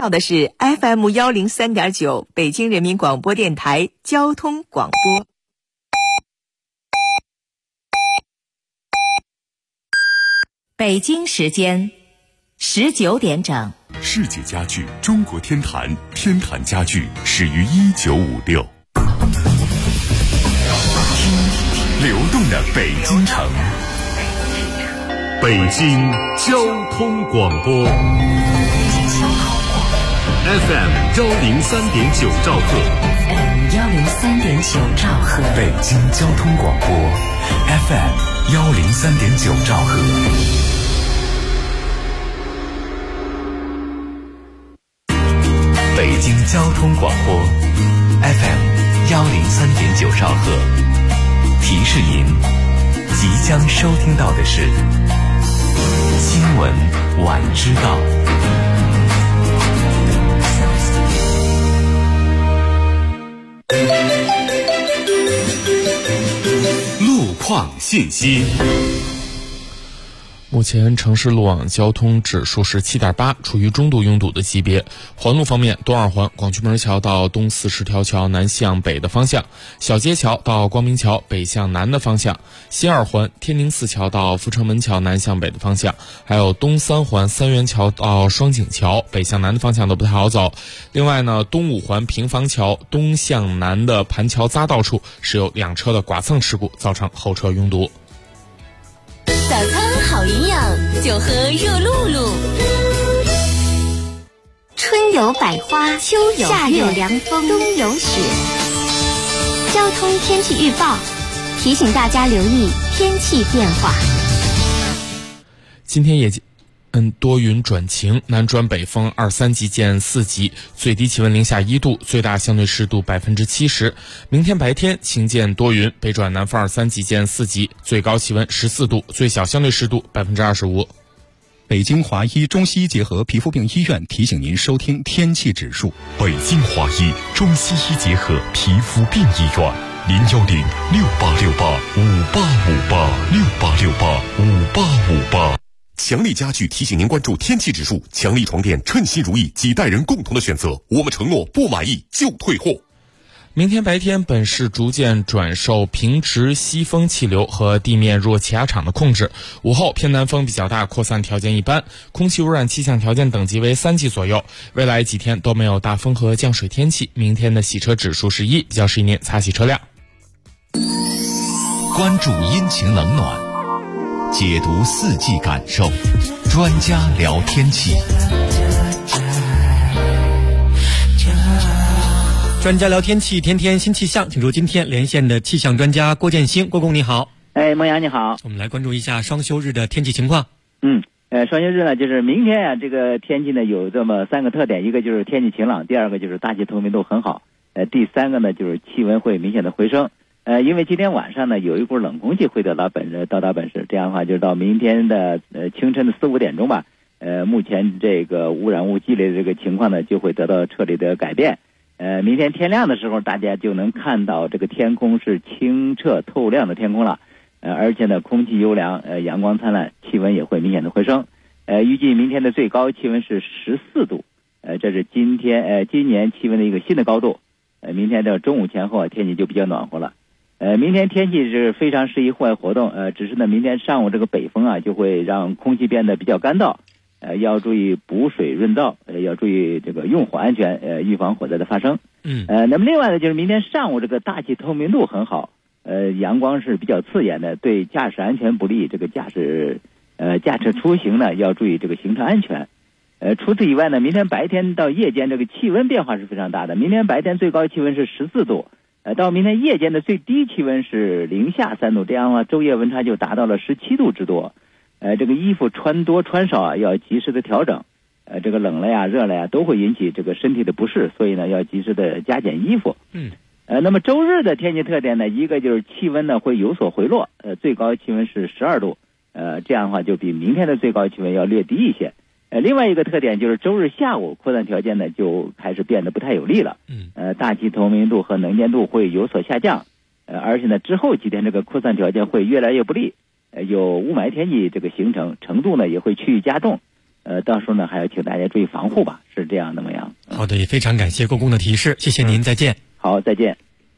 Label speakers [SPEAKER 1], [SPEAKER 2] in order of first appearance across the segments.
[SPEAKER 1] 到的是 FM103.9 北京人民广播电台交通广播。北京时间19点整。
[SPEAKER 2] 世界家具中国天坛，天坛家具始于1956。流动的北京城，北京交通广播 FM103.9 兆赫
[SPEAKER 3] ，FM103.9 兆赫，
[SPEAKER 2] 北京交通广播 FM103.9 兆赫。北京交通广播 FM103.9 兆赫，提示您即将收听到的是新闻晚知道。路况信息。
[SPEAKER 4] 目前城市路网交通指数是 7.8， 处于中度拥堵的级别。环路方面，东二环广渠门桥到东四十条桥南向北的方向，小街桥到光明桥北向南的方向，西二环天宁寺桥到阜成门桥南向北的方向，还有东三环三元桥到双井桥北向南的方向都不太好走。另外呢，东五环平房桥东向南的盘桥匝道处是有2车的剐蹭事故，造成后车拥堵。
[SPEAKER 3] 早餐好营养，就喝热露露。
[SPEAKER 5] 春有百花，秋有夏有凉风，冬有雪。交通天气预报提醒大家留意天气变化。
[SPEAKER 4] 今天也多云转晴，南转北风2、3级见4级，最低气温零下1度，最大相对湿度70%。明天白天晴见多云，北转南风2、3级见4级，最高气温14度，最小相对湿度25%。
[SPEAKER 6] 北京华医中西医结合皮肤病医院提醒您收听天气指数。
[SPEAKER 2] 北京华医中西医结合皮肤病医院，010-6868-5858，6868-5858。强力家具提醒您关注天气指数，强力床垫称心如意，几代人共同的选择，我们承诺不满意就退货。
[SPEAKER 4] 明天白天本市逐渐转受平直西风气流和地面弱气压场的控制，午后偏南风比较大，扩散条件一般，空气污染气象条件等级为3级左右。未来几天都没有大风和降水天气，明天的洗车指数是1，比较适宜您擦洗车辆。
[SPEAKER 2] 关注阴晴冷暖，解读四季感受，专家聊天气。
[SPEAKER 7] 专家聊天气，天天新气象，请出今天连线的气象专家郭建兴。郭工你好。
[SPEAKER 8] 孟阳你好。
[SPEAKER 7] 我们来关注一下双休日的天气情况。
[SPEAKER 8] 双休日呢，就是明天啊，这个天气呢有这么3个特点，一个就是天气晴朗，第二个就是大气透明度很好，第三个呢就是气温会明显的回升。因为今天晚上呢有一股冷空气会到达本市，这样的话就是到明天的清晨的4、5点钟吧，目前这个污染物积累的这个情况呢就会得到彻底的改变。明天天亮的时候，大家就能看到这个天空是清澈透亮的天空了，而且呢空气优良，阳光灿烂，气温也会明显的回升。预计明天的最高气温是14度，这是今年气温的一个新的高度。明天的中午前后天气就比较暖和了。明天天气是非常适宜户外活动，只是呢明天上午这个北风啊就会让空气变得比较干燥，要注意补水润燥，要注意这个用火安全，预防火灾的发生。那么另外呢，就是明天上午这个大气透明度很好，阳光是比较刺眼的，对驾驶安全不利。这个驾驶出行呢要注意这个行车安全。除此以外呢，明天白天到夜间这个气温变化是非常大的。明天白天最高气温是14度，到明天夜间的最低气温是零下3度，这样的话昼夜温差就达到了17度之多。这个衣服穿多穿少啊要及时的调整，这个冷了呀热了呀都会引起这个身体的不适，所以呢要及时的加减衣服。那么周日的天气特点呢，一个就是气温呢会有所回落，最高气温是12度，这样的话就比明天的最高气温要略低一些。另外一个特点就是周日下午扩散条件呢就开始变得不太有利了，大气透明度和能见度会有所下降，而且呢之后几天这个扩散条件会越来越不利，有雾霾天气这个形成，程度呢也会趋于加重。 到时候呢还要请大家注意防护吧，是这样的模样。
[SPEAKER 7] 好的，也非常感谢郭工的提示，谢谢您，再见。
[SPEAKER 8] 好，再见。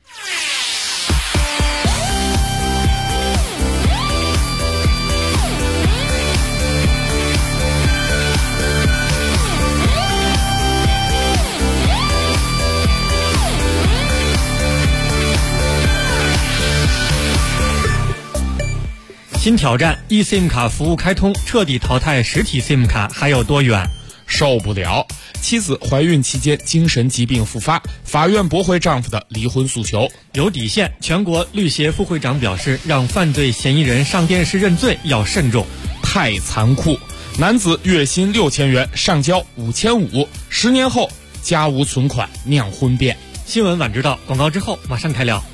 [SPEAKER 7] 新挑战 eSIM 卡服务开通，彻底淘汰实体 SIM 卡还有多远？
[SPEAKER 4] 受不了！妻子怀孕期间精神疾病复发，法院驳回丈夫的离婚诉求。
[SPEAKER 7] 有底线！全国律协副会长表示，让犯罪嫌疑人上电视认罪要慎重。
[SPEAKER 4] 太残酷！男子月薪6000元，上交5500，10年后家无存款，酿婚变。
[SPEAKER 7] 新闻晚知道，广告之后马上开聊。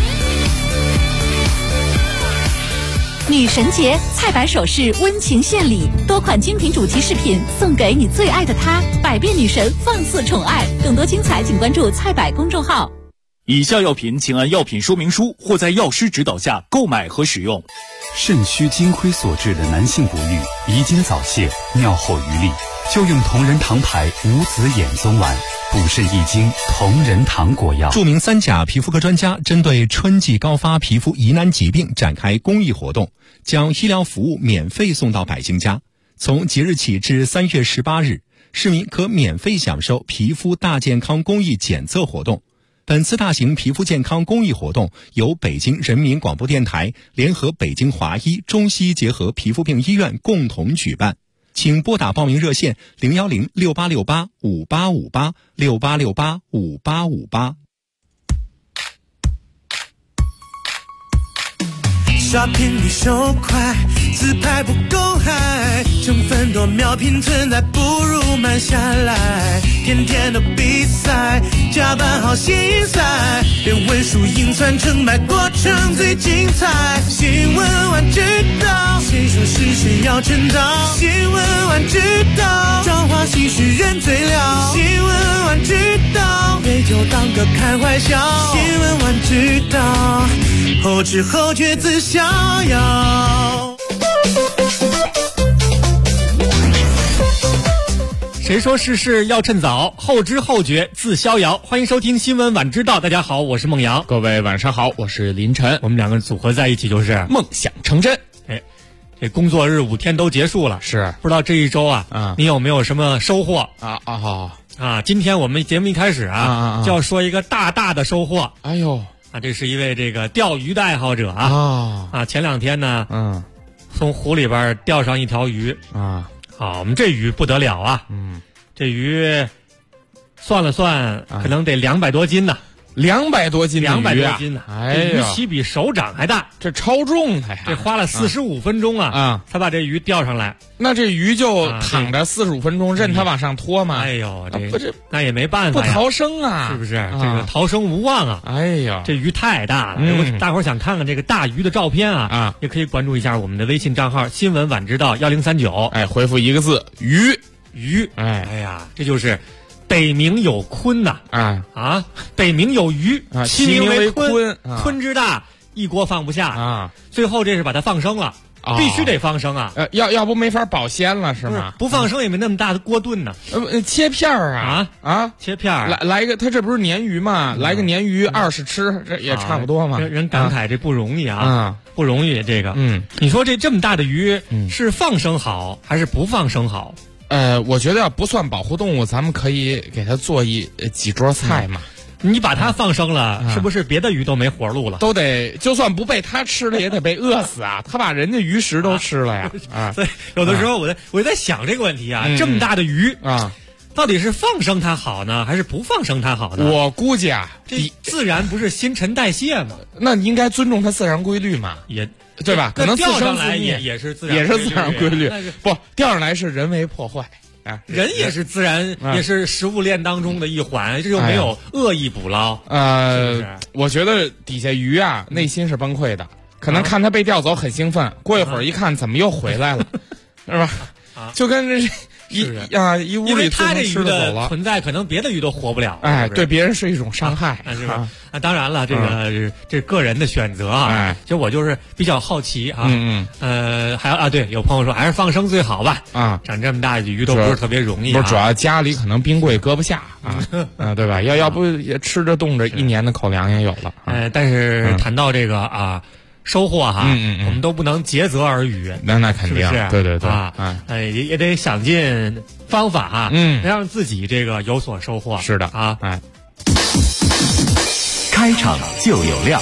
[SPEAKER 3] 女神节，菜百首饰温情献礼，多款精品主题饰品送给你最爱的他，百变女神放肆宠爱。更多精彩请关注菜百公众号。
[SPEAKER 9] 以下药品请按药品说明书或在药师指导下购买和使用。
[SPEAKER 10] 肾虚金亏所致的男性不育、遗精早泄、尿后余力，就用同仁堂牌无籽眼松丸，补肾益精，同仁堂果药。
[SPEAKER 6] 著名3甲皮肤科专家针对春季高发皮肤疑难疾病展开公益活动，将医疗服务免费送到百姓家。从即日起至3月18日，市民可免费享受皮肤大健康公益检测活动。本次大型皮肤健康公益活动由北京人民广播电台联合北京华医中西结合皮肤病医院共同举办，请拨打报名热线01068685858 68685858。
[SPEAKER 11] 刷屏率手快，自拍不够嗨，成分多秒拼存在，不如慢下来。天天的比赛，加班好心塞，连文书硬算成败过程最精彩。新闻晚知道，谁说是谁要称道？新闻晚知道，朝花夕拾人最了。新闻晚知道，杯酒当歌开怀笑。新闻晚知道，后知后觉自逍遥。
[SPEAKER 7] 谁说事事要趁早，后知后觉自逍遥。欢迎收听新闻晚知道，大家好，我是孟阳。
[SPEAKER 4] 各位晚上好，我是林晨。
[SPEAKER 7] 我们两个人组合在一起就是
[SPEAKER 4] 梦想成真。
[SPEAKER 7] 这工作日5天都结束了，
[SPEAKER 4] 是
[SPEAKER 7] 不知道这一周啊，你有没有什么收获今天我们节目一开始就要说一个大大的收获。
[SPEAKER 4] 哎呦
[SPEAKER 7] 这是一位这个钓鱼的爱好者前2天呢从湖里边钓上一条鱼好，我们这鱼不得了这鱼算了算可能得200多斤呢。
[SPEAKER 4] 200多斤的鱼
[SPEAKER 7] ，200多斤呢！
[SPEAKER 4] 哎呀，
[SPEAKER 7] 鱼鳍比手掌还大，
[SPEAKER 4] 这超重的呀！
[SPEAKER 7] 这花了45分钟才把这鱼钓上来。
[SPEAKER 4] 那这鱼就躺着45分钟，任它往上拖嘛。
[SPEAKER 7] 哎呦，那也没办法，
[SPEAKER 4] 不逃生
[SPEAKER 7] 是不是？这个逃生无望
[SPEAKER 4] 哎呀，
[SPEAKER 7] 这鱼太大了。如果大伙儿想看看这个大鱼的照片也可以关注一下我们的微信账号“新闻晚知道1039”。
[SPEAKER 4] 回复1个字“鱼”。
[SPEAKER 7] 哎呀，这就是。北冥有鲲呐北冥有鱼其名为鲲鲲之大一锅放不下最后这是把它放生了必须得放生
[SPEAKER 4] 要不没法保鲜了是吗？
[SPEAKER 7] 不放生也没那么大的锅炖呢
[SPEAKER 4] 切片
[SPEAKER 7] 切片
[SPEAKER 4] 来一个，它这不是鲶鱼吗？来个鲶鱼20吃，这也差不多嘛。
[SPEAKER 7] 人感慨这不容易不容易这个你说这么大的鱼是放生好还是不放生好？
[SPEAKER 4] 我觉得要不算保护动物，咱们可以给它做几桌菜嘛。
[SPEAKER 7] 你把它放生了，是不是别的鱼都没活路了？
[SPEAKER 4] 都得，就算不被它吃了，也得被饿死啊！它把人家鱼食都吃了呀！
[SPEAKER 7] 所以有的时候我在想这个问题这么大的鱼到底是放生它好呢，还是不放生它好呢？
[SPEAKER 4] 我估计
[SPEAKER 7] 这自然不是新陈代谢吗？
[SPEAKER 4] 那你应该尊重它自然规律嘛？
[SPEAKER 7] 也。
[SPEAKER 4] 对吧？可能
[SPEAKER 7] 钓上来也是自然
[SPEAKER 4] 规律，不钓上来是人为破坏
[SPEAKER 7] 人也是自然，也是食物链当中的一环，这就没有恶意捕捞。
[SPEAKER 4] 我觉得底下鱼内心是崩溃的，可能看它被钓走很兴奋，过一会儿一看怎么又回来了，是吧？就跟一屋里
[SPEAKER 7] 它这鱼
[SPEAKER 4] 的
[SPEAKER 7] 存在，可能别的鱼都活不了。
[SPEAKER 4] 哎，对别人是一种伤害，
[SPEAKER 7] 是吧？当然了，这个人的选择啊。其实我就是比较好奇啊。对，有朋友说还是放生最好吧。长这么大的鱼都不是特别容易。
[SPEAKER 4] 不是，主要家里可能冰柜搁不下对吧？要不也吃着冻着1年的口粮也有了。
[SPEAKER 7] 但是谈到这个收获哈，我们都不能竭泽而渔。
[SPEAKER 4] 那肯定，
[SPEAKER 7] 是
[SPEAKER 4] 对
[SPEAKER 7] 也得想尽方法哈，让自己这个有所收获。
[SPEAKER 4] 是的
[SPEAKER 7] 啊，
[SPEAKER 9] 开场就有料。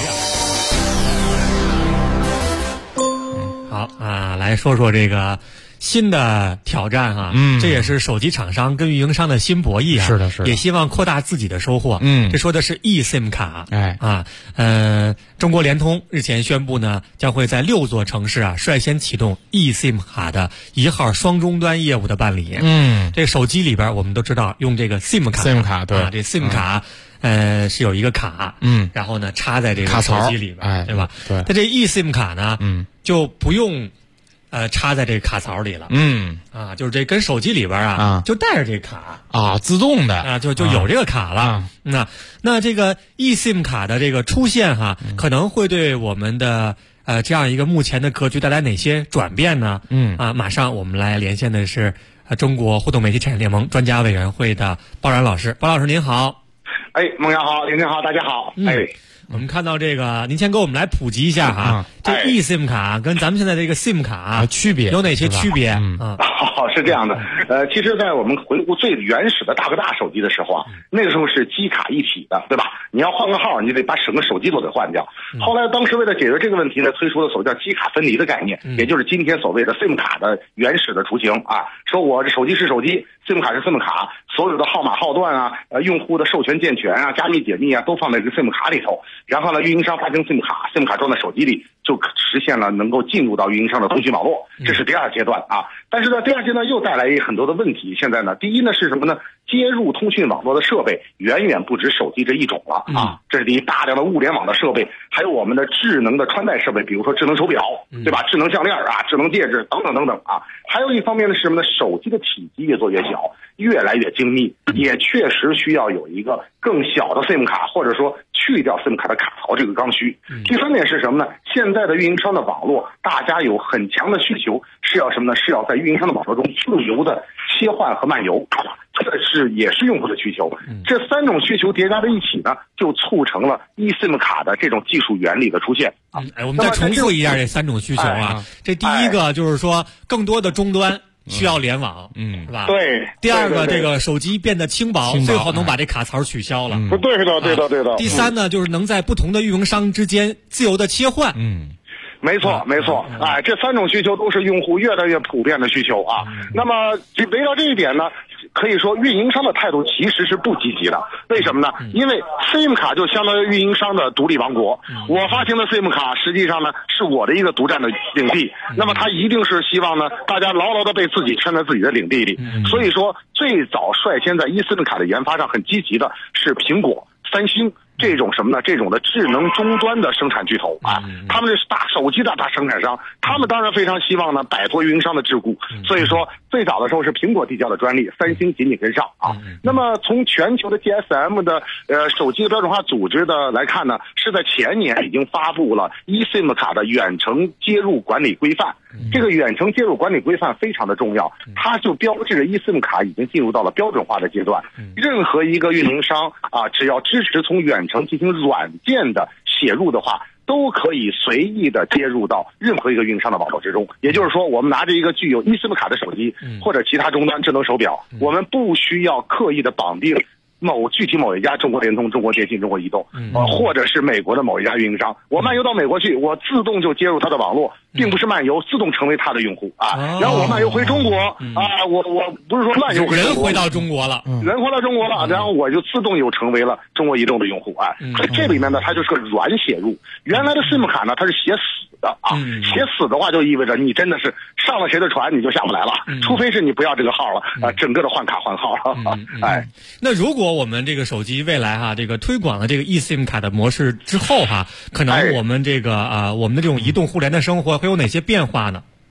[SPEAKER 7] 好来说说这个新的挑战哈，这也是手机厂商跟运营商的新博弈啊。
[SPEAKER 4] 是的，
[SPEAKER 7] 也希望扩大自己的收获。这说的是 eSIM 卡。中国联通日前宣布呢，将会在6座城市率先启动 eSIM 卡的1号双终端业务的办理。这手机里边我们都知道用这个 SIM 卡，
[SPEAKER 4] 对，
[SPEAKER 7] 这 SIM 卡是有一个卡，然后呢插在这个手机里边，对吧？
[SPEAKER 4] 对。
[SPEAKER 7] 它这 eSIM 卡呢，就不用插在这个卡槽里了。就是这跟手机里边就带着这卡
[SPEAKER 4] 自动的
[SPEAKER 7] 就有这个卡了。那这个 eSIM 卡的这个出现可能会对我们的这样一个目前的格局带来哪些转变呢？马上我们来连线的是中国互动媒体产业联盟专家委员会的包然老师。包老师您好。
[SPEAKER 12] 孟阳好，林好，大家好。
[SPEAKER 7] 我们看到这个，您先给我们来普及一下这 eSIM 卡跟咱们现在这个 SIM 卡
[SPEAKER 4] 区别
[SPEAKER 7] 有哪些区别？
[SPEAKER 12] 是这样的，其实，在我们回顾最原始的大哥大手机的时候那个时候是机卡一体的，对吧？你要换个号，你得把整个手机都得换掉。后来，当时为了解决这个问题呢，推出了所谓叫机卡分离的概念，也就是今天所谓的 SIM 卡的原始的雏形说我这手机是手机，SIM 卡是 SIM 卡，所有的号码号段用户的授权健全加密解密都放在这个 SIM 卡里头。然后呢，运营商发行 SIM 卡装在手机里，就实现了能够进入到运营商的通讯网络。这是第二阶段但是呢，第二阶段又带来很多的问题。现在呢，第一呢是什么呢？接入通讯网络的设备远远不止手机这一种了这是第一，大量的物联网的设备，还有我们的智能的穿戴设备，比如说智能手表，对吧？智能项链智能戒指等等等等还有一方面呢是什么呢？手机的体积越做越小，越来越精密，也确实需要有一个更小的 SIM 卡，或者说去掉 SIM 卡的卡槽这个刚需。第三点是什么呢？现在的运营商的网络，大家有很强的需求，是要什么呢？是要在运营商的网络中自由的切换和漫游，这也是用户的需求。这3种需求叠加在一起呢，就促成了 eSIM 卡的这种技术原理的出现
[SPEAKER 7] 我们再重复一下这3种需求这第一个就是说更多的终端需要联网，是吧？
[SPEAKER 12] 对。
[SPEAKER 7] 第二个，这个手机变得轻薄，最好能把这卡槽取消了。
[SPEAKER 12] 对的。
[SPEAKER 7] 第三呢，就是能在不同的运营商之间自由的切换。
[SPEAKER 12] 没错。这3种需求都是用户越来越普遍的需求那么围绕这一点呢，可以说运营商的态度其实是不积极的。为什么呢？因为 SIM 卡就相当于运营商的独立王国，我发行的 SIM 卡实际上呢是我的一个独占的领地，那么它一定是希望呢大家牢牢的被自己圈在自己的领地里。所以说最早率先在 eSIM 卡的研发上很积极的是苹果、三星这种什么呢？这种的智能终端的生产巨头他们是大手机的大生产商，他们当然非常希望呢摆脱运营商的桎梏。所以说最早的时候是苹果递交的专利，三星紧紧跟上那么从全球的 GSM 的手机的标准化组织的来看呢，是在前年已经发布了 eSIM 卡的远程接入管理规范。这个远程接入管理规范非常的重要，它就标志着 eSIM 卡已经进入到了标准化的阶段。任何一个运营商只要支持从远程进行软件的写入的话，都可以随意的接入到任何一个运营商的网络之中。也就是说，我们拿着一个具有 eSIM 卡的手机或者其他终端智能手表，我们不需要刻意的绑定具体某一家中国联通、中国电信、中国移动或者是美国的某一家运营商，我漫游到美国去，我自动就接入它的网络，并不是漫游，自动成为它的用户然后我漫游回中国我不是说漫游回中国，
[SPEAKER 7] 人回到中国了，
[SPEAKER 12] 然后我就自动又成为了中国移动的用户所以这里面呢，它就是个软写入。原来的 SIM 卡呢，它是写死的写死的话就意味着你真的是上了谁的船你就下不来了，除非是你不要这个号了整个的换卡换号了
[SPEAKER 7] 那如果我们这个手机未来这个推广了这个 eSIM 卡的模式之后可能我们这个我们的这种移动互联的生活会有哪些变化呢？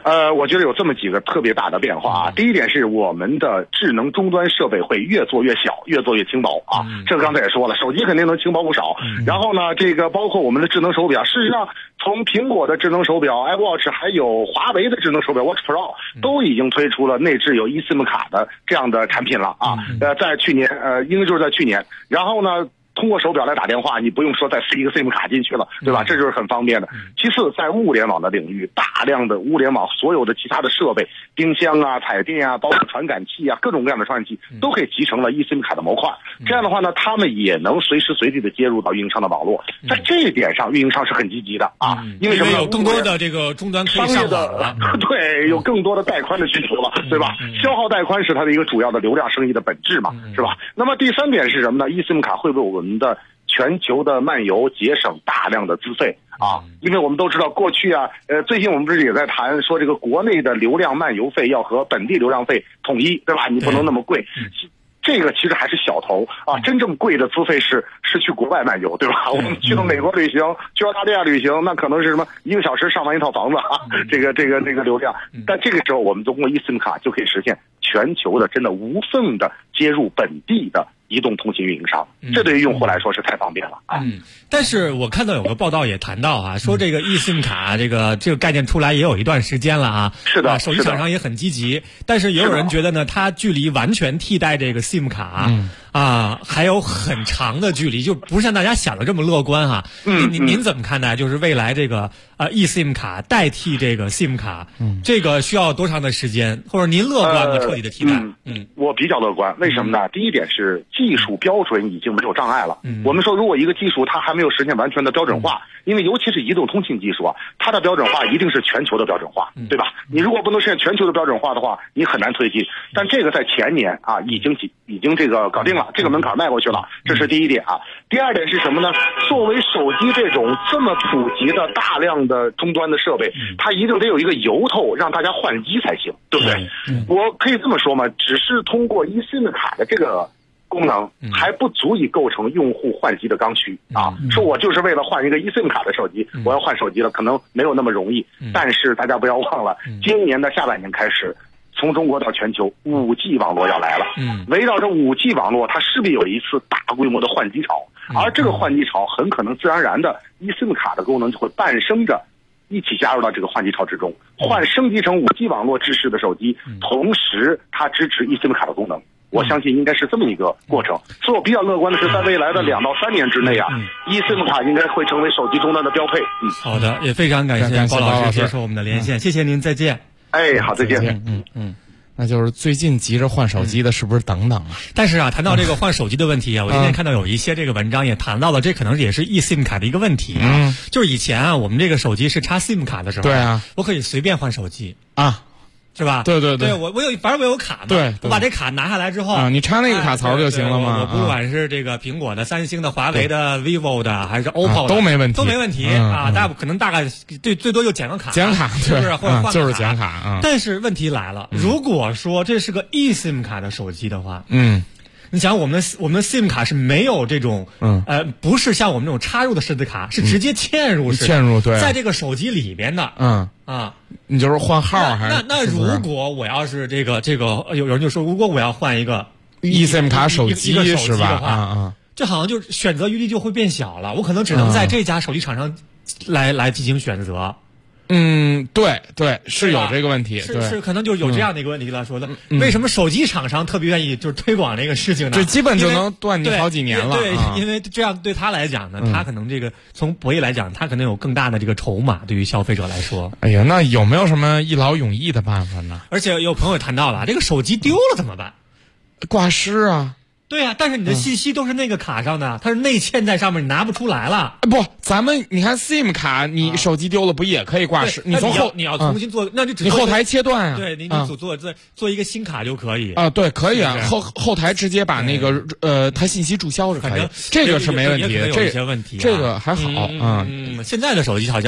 [SPEAKER 12] 我觉得有这么几个特别大的变化啊。第一点是我们的智能终端设备会越做越小，越做越轻薄啊。这个刚才也说了，手机肯定能轻薄不少。然后呢，这个包括我们的智能手表，事实上从苹果的智能手表 iWatch 还有华为的智能手表 Watch Pro 都已经推出了内置有 eSIM 卡的这样的产品了啊。在去年应该就是在去年。然后呢，通过手表来打电话，你不用说再塞一个 SIM 卡进去了，对吧？这就是很方便的。其次，在物联网的领域，大量的物联网所有的其他的设备，冰箱啊、彩电啊，包括传感器啊，各种各样的传感器都可以集成了 eSIM 卡的模块。这样的话呢，他们也能随时随地的接入到运营商的网络。在这一点上，运营商是很积极的啊，因为什么呢？
[SPEAKER 7] 有更多的这个终端可以上网了，
[SPEAKER 12] 对，有更多的带宽的需求了，对吧？消耗带宽是它的一个主要的流量生意的本质嘛，是吧？那么第三点是什么呢？ eSIM 卡会为我们的全球的漫游节省大量的资费啊，因为我们都知道过去啊，最近我们不是也在谈说这个国内的流量漫游费要和本地流量费统一，对吧？你不能那么贵。这个其实还是小头啊，真正贵的资费是去国外漫游，对吧？我们去到美国旅行，去澳大利亚旅行，那可能是什么1个小时上完一套房子啊，这个流量。但这个时候我们通过 eSIM 卡就可以实现全球的真的无缝的接入本地的移动通信运营商，这对于用户来说是太方便了啊。
[SPEAKER 7] 但是我看到有个报道也谈到啊，说这个 eSIM 卡这个概念出来也有一段时间了啊。
[SPEAKER 12] 是的，
[SPEAKER 7] 手机厂商也很积极，但是也有人觉得呢，它距离完全替代这个 SIM 卡还有很长的距离，就不是像大家想的这么乐观哈。您怎么看待？就是未来这个eSIM 卡代替这个 SIM 卡，这个需要多长的时间？或者您乐观吗？彻底的替代？
[SPEAKER 12] 我比较乐观，为什么呢？第一点是技术标准已经没有障碍了。我们说，如果一个技术它还没有实现完全的标准化，因为尤其是移动通信技术啊，它的标准化一定是全球的标准化，对吧？你如果不能实现全球的标准化的话，你很难推进。但这个在前年啊，已经这个搞定了，这个门槛迈过去了，这是第一点啊。第二点是什么呢？作为手机这种这么普及的大量的终端的设备，它一定得有一个由头让大家换机才行，对不对？我可以这么说吗？只是通过 eSIM 卡的这个功能还不足以构成用户换机的刚需啊！说我就是为了换一个 eSIM 卡的手机，我要换手机了，可能没有那么容易。但是大家不要忘了，今年的下半年开始，从中国到全球，5G 网络要来了。围绕着5G 网络，它势必有一次大规模的换机潮，而这个换机潮很可能自然而然的 eSIM 卡的功能就会伴生着一起加入到这个换机潮之中，升级成5G 网络支持的手机，同时它支持 eSIM 卡的功能。我相信应该是这么一个过程，所以我比较乐观的是，在未来的2到3年之内啊，eSIM 卡应该会成为手机终端的标配。
[SPEAKER 7] 好的，也非常感谢包老师接受我们的连线，谢谢您，再见。
[SPEAKER 12] 好，再见。
[SPEAKER 4] 那就是最近急着换手机的，是不是等等啊？
[SPEAKER 7] 但是啊，谈到这个换手机的问题啊，我今天看到有一些这个文章也谈到了，这可能也是 eSIM 卡的一个问题啊。就是以前啊，我们这个手机是插 SIM 卡的时候，对啊，我可以随便换手机啊。是吧？
[SPEAKER 4] 对，
[SPEAKER 7] 反正我有卡嘛，
[SPEAKER 4] 对，
[SPEAKER 7] 我把这卡拿下来之后
[SPEAKER 4] 你插那个卡槽就行了嘛。
[SPEAKER 7] 我不管是这个苹果的、三星的、华为的、vivo 的，还是 OPPO 的，
[SPEAKER 4] 都没问题
[SPEAKER 7] 啊。大概最多就剪个卡，
[SPEAKER 4] 是不
[SPEAKER 7] 是？或者换
[SPEAKER 4] 就是剪卡。
[SPEAKER 7] 但是问题来了，如果说这是个 eSIM 卡的手机的话，你想我们的 SIM 卡是没有这种不是像我们这种插入的式的卡，是直接嵌入式，
[SPEAKER 4] 对，
[SPEAKER 7] 在这个手机里边的，
[SPEAKER 4] 你就是换号还是？
[SPEAKER 7] 那如果我要是这个有人就说，如果我要换一个
[SPEAKER 4] eSIM 卡手机是吧？
[SPEAKER 7] 这好像就选择余地就会变小了，我可能只能在这家手机厂商来进行选择。
[SPEAKER 4] 对，是有这个问题，
[SPEAKER 7] 是可能就有这样的一个问题来说的。为什么手机厂商特别愿意就是推广这个事情呢？
[SPEAKER 4] 这基本就能断你好几年了。
[SPEAKER 7] 对，因为这样对他来讲呢，他可能这个从博弈来讲，他可能有更大的这个筹码，对于消费者来说。
[SPEAKER 4] 哎呀，那有没有什么一劳永逸的办法呢？
[SPEAKER 7] 而且有朋友谈到了，这个手机丢了怎么办？
[SPEAKER 4] 挂失啊。
[SPEAKER 7] 对啊，但是你的信息都是那个卡上的，它是内嵌在上面，你拿不出来了。
[SPEAKER 4] 不，你看 SIM 卡，你手机丢了不也可以挂失？
[SPEAKER 7] 你要重新做，那就只
[SPEAKER 4] 你后台切断啊。
[SPEAKER 7] 对，你做一个新卡就可以
[SPEAKER 4] 啊。对，可以啊。后台直接把那个它信息注销是可以，这个是没问题的。
[SPEAKER 7] 有一些问题，
[SPEAKER 4] 这个还好。
[SPEAKER 7] 现在的手机好像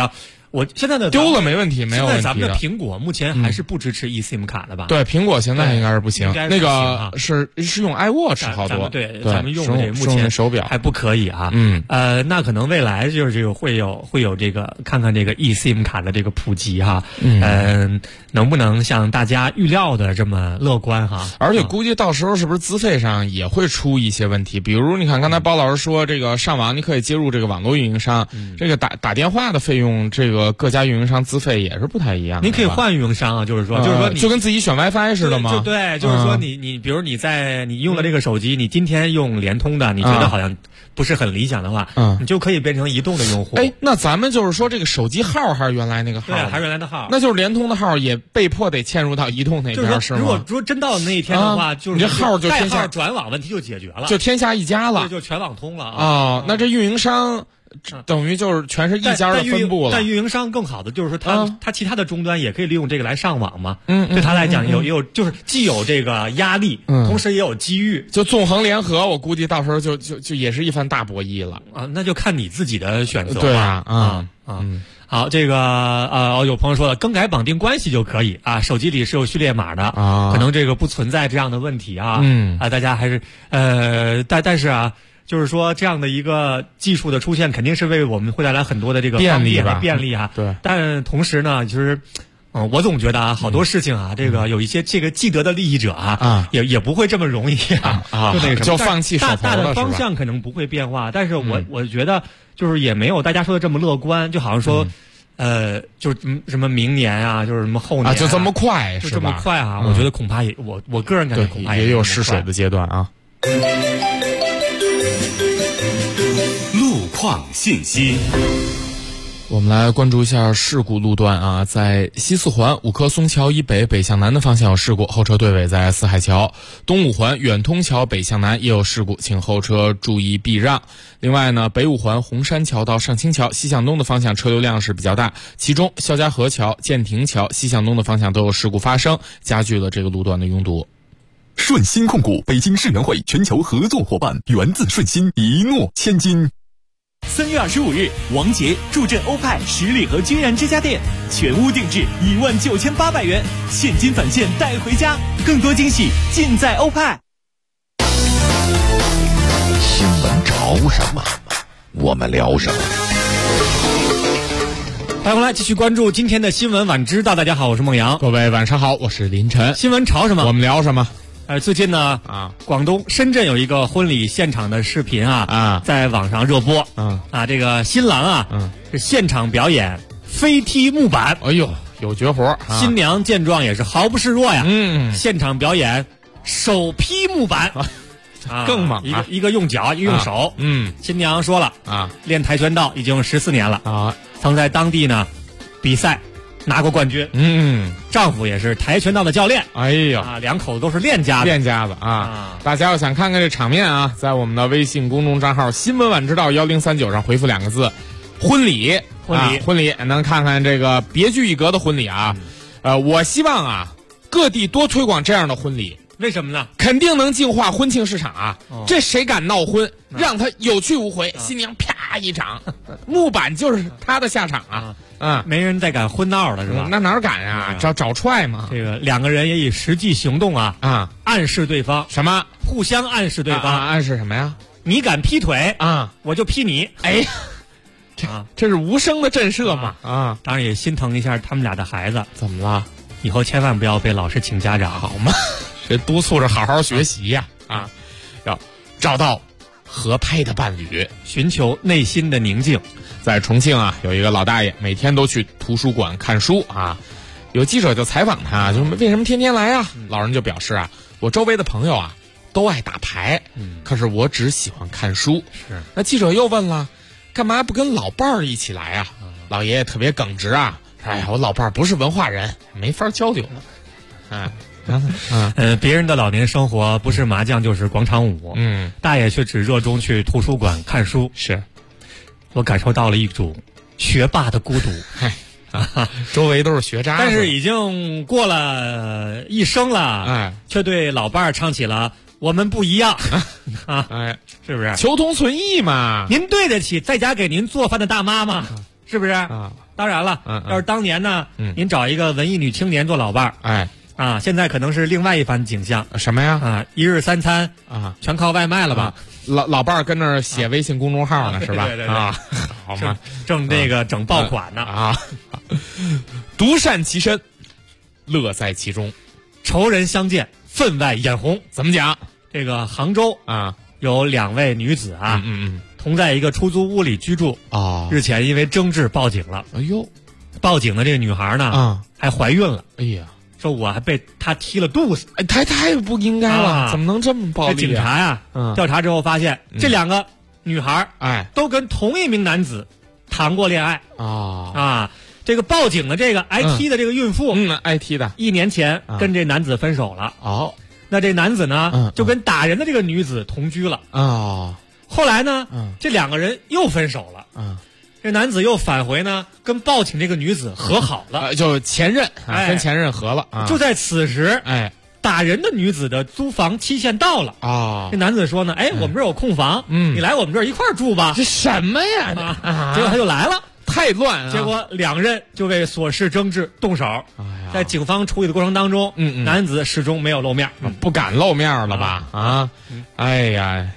[SPEAKER 7] 我现在的
[SPEAKER 4] 丢了没问题，没有问题的。
[SPEAKER 7] 现在咱们的苹果目前还是不支持 eSIM 卡的吧？
[SPEAKER 4] 对，苹果现在应该是不行。那个是用 iWatch 好多。
[SPEAKER 7] 对，咱们用的目前
[SPEAKER 4] 手表
[SPEAKER 7] 还不可以啊。那可能未来就是这个会有这个看看这个 eSIM 卡的这个普及哈。能不能像大家预料的这么乐观哈？
[SPEAKER 4] 而且估计到时候是不是资费上也会出一些问题？比如你看刚才包老师说这个上网你可以接入这个网络运营商，这个打电话的费用，这个各家运营商资费也是不太一样的。
[SPEAKER 7] 您可以换运营商啊，就是说你
[SPEAKER 4] 就跟自己选 WiFi 似的吗？
[SPEAKER 7] 对，就是说你比如你用了这个手机，你今天用联通的，你觉得好像不是很理想的话，你就可以变成移动的用户。
[SPEAKER 4] 那咱们就是说这个手机号还是原来那个号？
[SPEAKER 7] 对，还是原来的号。
[SPEAKER 4] 那就是联通的号也被迫得嵌入到移动那边，是吗？
[SPEAKER 7] 如果说真到那一天的话，就是
[SPEAKER 4] 你这号就
[SPEAKER 7] 代号转网问题就解决了，
[SPEAKER 4] 就天下一家了，
[SPEAKER 7] 就全网通了
[SPEAKER 4] 啊。那这运营商等于就是全是一家的分布了。
[SPEAKER 7] 但运营商更好的就是说他其他的终端也可以利用这个来上网嘛。对他来讲有就是既有这个压力，同时也有机遇，
[SPEAKER 4] 就纵横联合，我估计到时候就也是一番大博弈了
[SPEAKER 7] 啊。那就看你自己的选择。
[SPEAKER 4] 对啊，
[SPEAKER 7] 好，这个有朋友说了，更改绑定关系就可以啊，手机里是有序列码的啊，可能这个不存在这样的问题啊。大家还是但是啊，就是说这样的一个技术的出现，肯定是为我们会带来很多的这个
[SPEAKER 4] 便利
[SPEAKER 7] 和便利啊。
[SPEAKER 4] 对，
[SPEAKER 7] 但同时呢，就是我总觉得啊，好多事情啊，这个有一些这个既得的利益者也不会这么容易就那个什么，
[SPEAKER 4] 就放弃手头
[SPEAKER 7] 大的方向可能不会变化，但是我觉得就是也没有大家说的这么乐观，就好像说就是什么明年啊，就是什么后年
[SPEAKER 4] 就这么快，
[SPEAKER 7] 就这么快啊！我觉得恐怕也我个人感觉恐怕
[SPEAKER 4] 也有试水的阶段啊。
[SPEAKER 2] 路况信息。
[SPEAKER 4] 我们来关注一下事故路段啊，在西四环五棵松桥以北北向南的方向有事故，后车对尾在四海桥；东五环远通桥北向南也有事故，请后车注意避让。另外呢，北五环红山桥到上清桥西向东的方向车流量是比较大，其中肖家河桥、建亭桥西向东的方向都有事故发生，加剧了这个路段的拥堵。
[SPEAKER 2] 顺鑫控股北京世园会全球合作伙伴，源自顺鑫，一诺千金。
[SPEAKER 9] 3月25日，王杰助阵欧派十里河君然之家店，全屋定制19800元，现金返现带回家，更多惊喜尽在欧派。
[SPEAKER 13] 新闻潮什么，我们聊什么。
[SPEAKER 7] 欢迎回来，继续关注今天的新闻晚知道。大家好，我是孟阳。
[SPEAKER 4] 各位晚上好，我是林晨。
[SPEAKER 7] 新闻潮什么，
[SPEAKER 4] 我们聊什么？
[SPEAKER 7] 最近呢广东深圳有一个婚礼现场的视频在网上热播。这个新郎是现场表演飞踢木板，
[SPEAKER 4] 哎呦，有绝活。
[SPEAKER 7] 新娘见状也是毫不示弱呀，现场表演手劈木板，
[SPEAKER 4] 更猛。
[SPEAKER 7] 一个用脚，一个用手。新娘说了练跆拳道已经14年了曾在当地呢比赛拿过冠军。丈夫也是跆拳道的教练。
[SPEAKER 4] 哎呀，
[SPEAKER 7] 两口子都是练家
[SPEAKER 4] 子啊！大家要想看看这场面啊，在我们的微信公众账号新闻晚知道1039上回复2个字婚礼能看看这个别具一格的婚礼啊。我希望啊各地多推广这样的婚礼。
[SPEAKER 7] 为什么呢？
[SPEAKER 4] 肯定能净化婚庆市场啊！这谁敢闹婚，让他有去无回，新娘啪一掌，木板就是他的下场啊！
[SPEAKER 7] 没人再敢婚闹了是吧？
[SPEAKER 4] 那哪敢啊？找踹嘛！
[SPEAKER 7] 这个两个人也以实际行动暗示对方
[SPEAKER 4] 什么？
[SPEAKER 7] 互相暗示对方。
[SPEAKER 4] 暗示什么呀？
[SPEAKER 7] 你敢劈腿我就劈你。
[SPEAKER 4] 哎，这是无声的震慑嘛！
[SPEAKER 7] 当然也心疼一下他们俩的孩子。
[SPEAKER 4] 怎么了？
[SPEAKER 7] 以后千万不要被老师请家长，
[SPEAKER 4] 好吗？这督促着好好学习呀！要找到合拍的伴侣，
[SPEAKER 7] 寻求内心的宁静。
[SPEAKER 4] 在重庆有一个老大爷，每天都去图书馆看书有记者就采访他，就是为什么天天来老人就表示我周围的朋友都爱打牌，可是我只喜欢看书。
[SPEAKER 7] 是。
[SPEAKER 4] 那记者又问了，干嘛不跟老伴儿一起来老爷爷特别耿直哎呀，我老伴儿不是文化人，没法交流。
[SPEAKER 7] 别人的老年生活不是麻将就是广场舞，大爷却只热衷去图书馆看书。
[SPEAKER 4] 是，
[SPEAKER 7] 我感受到了一种学霸的孤独。
[SPEAKER 4] 周围都是学渣，
[SPEAKER 7] 但是已经过了一生了，却对老伴儿唱起了我们不一样是不是？
[SPEAKER 4] 求同存异嘛。
[SPEAKER 7] 您对得起在家给您做饭的大妈吗？是不是？ 当然了，要是当年呢，您找一个文艺女青年做老伴儿，现在可能是另外一番景象。
[SPEAKER 4] 什么呀？
[SPEAKER 7] 一日三餐全靠外卖了吧？
[SPEAKER 4] 老伴儿跟那儿写微信公众号呢，是吧？
[SPEAKER 7] 对，
[SPEAKER 4] 好嘛，
[SPEAKER 7] 正这个整爆款呢
[SPEAKER 4] 独善其身，乐在其中，
[SPEAKER 7] 仇人相见，分外眼红。
[SPEAKER 4] 怎么讲？
[SPEAKER 7] 这个杭州有2位女子同在一个出租屋里居住日前因为争执报警了。
[SPEAKER 4] 哎呦，
[SPEAKER 7] 报警的这个女孩呢还怀孕了。
[SPEAKER 4] 哎呀，
[SPEAKER 7] 说我还被他踢了肚子。
[SPEAKER 4] 太不应该了，怎么能这么暴力？
[SPEAKER 7] 这警察呀调查之后发现，这2个女孩都跟同一名男子谈过恋爱这个报警的这个挨踢的这个孕妇
[SPEAKER 4] 挨踢的
[SPEAKER 7] 1年前跟这男子分手了。那这男子呢就跟打人的这个女子同居了。后来呢这2个人又分手了。这男子又返回呢跟报警这个女子和好了。
[SPEAKER 4] 就前任跟前任和了。
[SPEAKER 7] 就在此时打人的女子的租房期限到了这男子说呢，我们这儿有空房，你来我们这儿一块儿住吧。
[SPEAKER 4] 这什么呀？
[SPEAKER 7] 结果他就来了。
[SPEAKER 4] 太乱
[SPEAKER 7] 结果2人就为琐事争执动手。在警方处理的过程当中男子始终没有露面。
[SPEAKER 4] 不敢露面了吧？哎呀，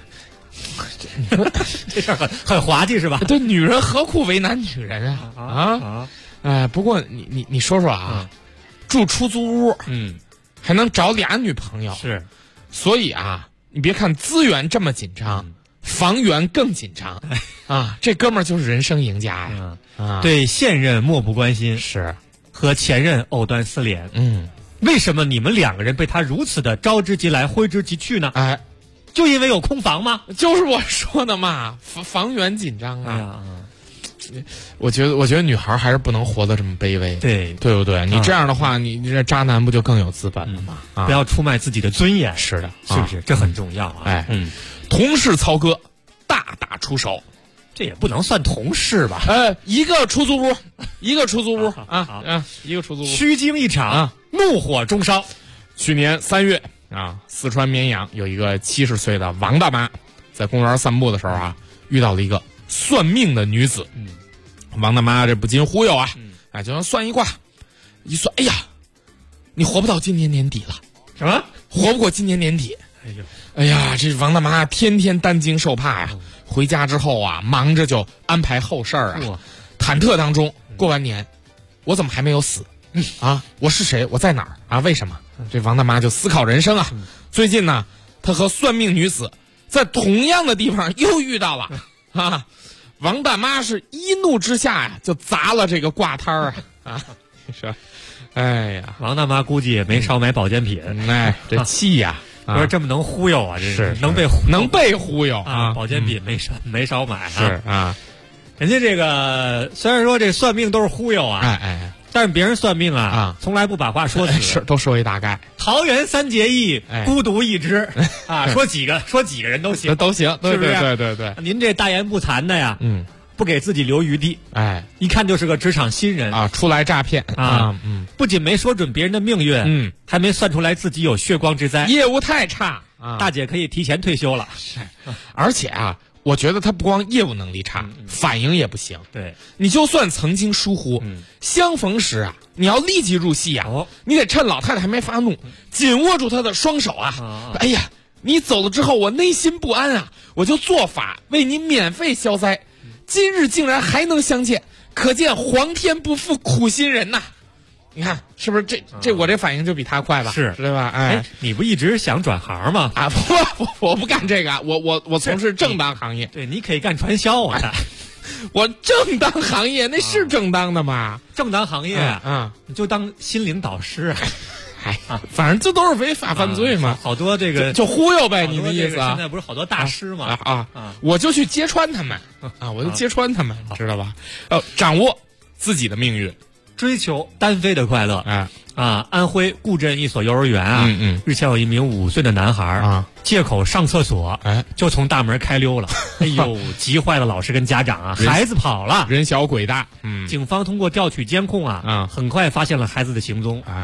[SPEAKER 7] 这事儿很滑稽是吧？
[SPEAKER 4] 对，女人何苦为难女人不过你说说住出租屋还能找俩女朋友，
[SPEAKER 7] 是，
[SPEAKER 4] 所以你别看资源这么紧张房源更紧张这哥们儿就是人生赢家呀。
[SPEAKER 7] 对现任漠不关心，
[SPEAKER 4] 是
[SPEAKER 7] 和前任藕断丝连。为什么你们2个人被他如此的招之即来挥之即去呢？就因为有空房吗？
[SPEAKER 4] 就是我说的嘛，房源紧张我觉得女孩还是不能活得这么卑微，对不对？你这样的话，你这渣男不就更有资本了吗？
[SPEAKER 7] 不要出卖自己的尊严。
[SPEAKER 4] 是的，
[SPEAKER 7] 是不是？这很重要
[SPEAKER 4] 同事操哥大打出手，
[SPEAKER 7] 这也不能算同事吧？
[SPEAKER 4] 一个出租屋，一个出租屋虚惊一场怒火中烧。去年3月四川绵阳有一个70岁的王大妈，在公园散步的时候遇到了一个算命的女子。王大妈这不禁忽悠就要算一卦，一算，哎呀，你活不到今年年底了。
[SPEAKER 7] 什么？
[SPEAKER 4] 活不过今年年底？哎呀，这王大妈天天担惊受怕回家之后忙着就安排后事儿忐忑当中过完年，我怎么还没有死我是谁？我在哪儿为什么？这王大妈就思考人生最近呢，她和算命女子在同样的地方又遇到了王大妈是一怒之下就砸了这个挂摊儿是，哎呀，
[SPEAKER 7] 王大妈估计也没少买保健品。
[SPEAKER 4] 这气呀！
[SPEAKER 7] 不是这么能忽悠这
[SPEAKER 4] 是
[SPEAKER 7] 能被
[SPEAKER 4] 忽悠
[SPEAKER 7] 保健品没少买
[SPEAKER 4] 是
[SPEAKER 7] 人家这个虽然说这算命都是忽悠但是别人算命从来不把话说死，
[SPEAKER 4] 是都说一大概。
[SPEAKER 7] 桃园3结义，孤独一只说几个人都行，
[SPEAKER 4] 是不是？对。
[SPEAKER 7] 您这大言不惭的呀，不给自己留余地，一看就是个职场新人
[SPEAKER 4] 出来诈骗
[SPEAKER 7] 不仅没说准别人的命运，还没算出来自己有血光之灾，
[SPEAKER 4] 业务太差
[SPEAKER 7] 大姐可以提前退休了。
[SPEAKER 4] 而且我觉得他不光业务能力差，反应也不行。
[SPEAKER 7] 对，
[SPEAKER 4] 你就算曾经疏忽，相逢时你要立即入戏你得趁老太太还没发怒，紧握住她的双手哎呀，你走了之后，我内心不安我就做法为你免费消灾。今日竟然还能相见，可见皇天不负苦心人呐！你看是不是？这我这反应就比他快吧？
[SPEAKER 7] 是
[SPEAKER 4] 对吧？
[SPEAKER 7] 你不一直想转行吗？
[SPEAKER 4] 我不干这个，我从事正当行业。
[SPEAKER 7] 对，你可以干传销
[SPEAKER 4] 我正当行业那是正当的吗？
[SPEAKER 7] 正当行业你就当心灵导师
[SPEAKER 4] 反正这都是违法犯罪嘛。
[SPEAKER 7] 好多这个
[SPEAKER 4] 就忽悠呗，你的意思
[SPEAKER 7] 现在不是好多大师吗？
[SPEAKER 4] 我就去揭穿他们我就揭穿他们，知道吧？掌握自己的命运，
[SPEAKER 7] 追求单飞的快乐安徽固镇一所幼儿园日前有一名5岁的男孩借口上厕所就从大门开溜了。哎呦，急坏了老师跟家长孩子跑了，
[SPEAKER 4] 人小鬼大。
[SPEAKER 7] 警方通过调取监控很快发现了孩子的行踪。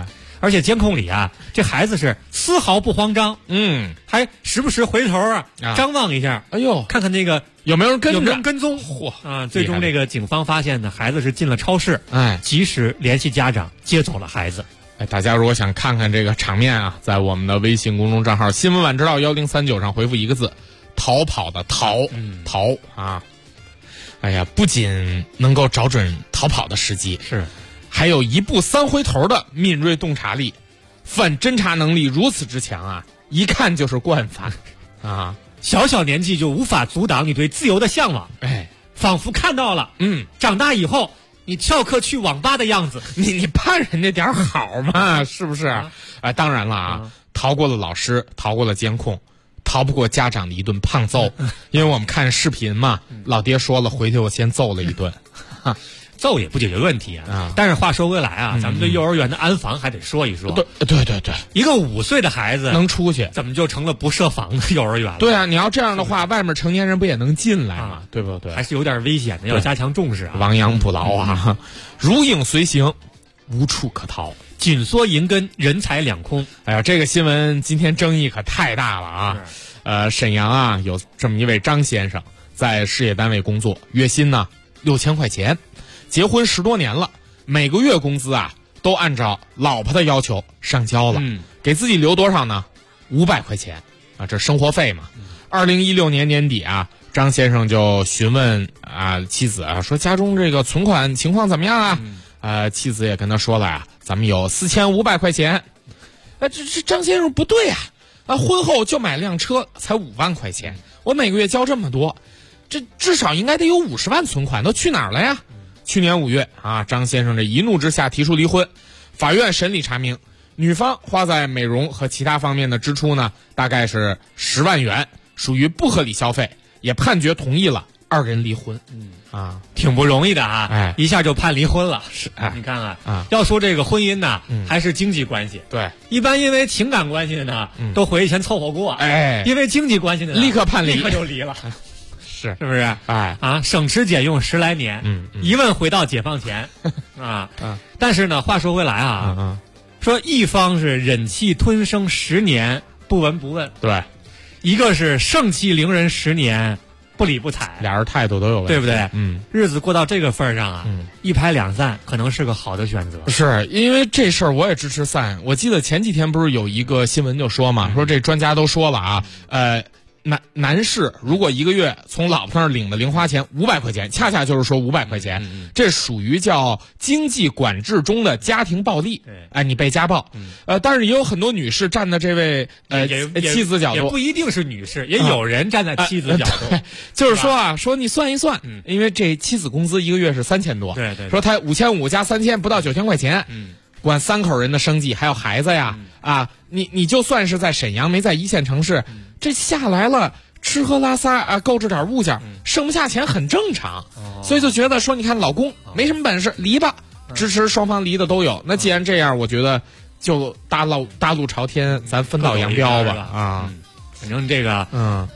[SPEAKER 7] 而且监控里啊，这孩子是丝毫不慌张，还时不时回头张望一下，
[SPEAKER 4] 哎呦，
[SPEAKER 7] 看看那个
[SPEAKER 4] 有没有人
[SPEAKER 7] 跟踪。嚯啊！最终这个警方发现呢，孩子是进了超市，及时联系家长接走了孩子。
[SPEAKER 4] 大家如果想看看这个场面啊，在我们的微信公众账号新闻晚知道1039上回复一个字“逃跑”的逃啊！哎呀，不仅能够找准逃跑的时机，
[SPEAKER 7] 是
[SPEAKER 4] 还有一步三回头的敏锐洞察力，反侦查能力如此之强啊，一看就是惯犯啊！
[SPEAKER 7] 小年纪就无法阻挡你对自由的向往，仿佛看到了长大以后你翘课去网吧的样子，
[SPEAKER 4] 你盼人家点好嘛，是不是？当然了啊，逃过了老师，逃过了监控，逃不过家长的一顿胖揍，因为我们看视频嘛，老爹说了，回去我先揍了一顿。
[SPEAKER 7] 揍也不解决问题啊！但是话说回来啊，咱们对幼儿园的安防还得说一说。
[SPEAKER 4] 对，
[SPEAKER 7] 一个5岁的孩子
[SPEAKER 4] 能出去，
[SPEAKER 7] 怎么就成了不设防的幼儿园了？
[SPEAKER 4] 对啊，你要这样的话，外面成年人不也能进来吗？对不对？
[SPEAKER 7] 还是有点危险的，要加强重视啊！
[SPEAKER 4] 亡羊补牢啊，如影随形，无处可逃，
[SPEAKER 7] 紧缩银根，人财两空。
[SPEAKER 4] 哎呀，这个新闻今天争议可太大了啊！沈阳啊，有这么一位张先生，在事业单位工作，月薪呢6000块钱。结婚10多年了，每个月工资啊都按照老婆的要求上交了，给自己留多少呢？500块钱啊，这生活费嘛。2016年年底啊，张先生就询问妻子啊，说家中这个存款情况怎么样啊？妻子也跟他说了呀，咱们有4500块钱。这张先生不对啊，婚后就买辆车才5万块钱，我每个月交这么多，这至少应该得有50万存款，都去哪儿了呀？去年5月啊，张先生这一怒之下提出离婚，法院审理查明，女方花在美容和其他方面的支出呢，大概是10万元，属于不合理消费，也判决同意了2人离婚。
[SPEAKER 7] 挺不容易的啊，一下就判离婚了。是，你看看要说这个婚姻呢，还是经济关系。
[SPEAKER 4] 对，
[SPEAKER 7] 一般因为情感关系的呢，都回去先凑合过。因为经济关系的呢，
[SPEAKER 4] 立刻判离，
[SPEAKER 7] 立刻就离了。是不是？省吃俭用10来年，一问回到解放前但是呢，话说回来啊，说一方是忍气吞声10年不闻不问，
[SPEAKER 4] 对，
[SPEAKER 7] 一个是盛气凌人10年不理不睬，
[SPEAKER 4] 俩人态度都有问题，
[SPEAKER 7] 对不对？日子过到这个份上啊，一拍两散可能是个好的选择。
[SPEAKER 4] 是因为这事儿我也支持散。我记得前几天不是有一个新闻就说嘛，说这专家都说了啊，男士如果一个月从老婆那儿领的零花钱500块钱，恰恰就是说500块钱，这属于叫经济管制中的家庭暴力。你被家暴。但是也有很多女士站在这位妻子角度，
[SPEAKER 7] 也不一定是女士，也有人站在妻子角度，
[SPEAKER 4] 就是说说你算一算，因为这妻子工资一个月是3000多，
[SPEAKER 7] 对，
[SPEAKER 4] 说他5500加3000不到9000块钱，管3口人的生计还有孩子呀，你就算是在沈阳没在一线城市，这下来了吃喝拉撒购置点物件，剩不下钱很正常，所以就觉得说你看老公没什么本事，离吧，支持双方离的都有。那既然这样，我觉得就大路朝天，咱分道扬镳吧
[SPEAKER 7] 反正这个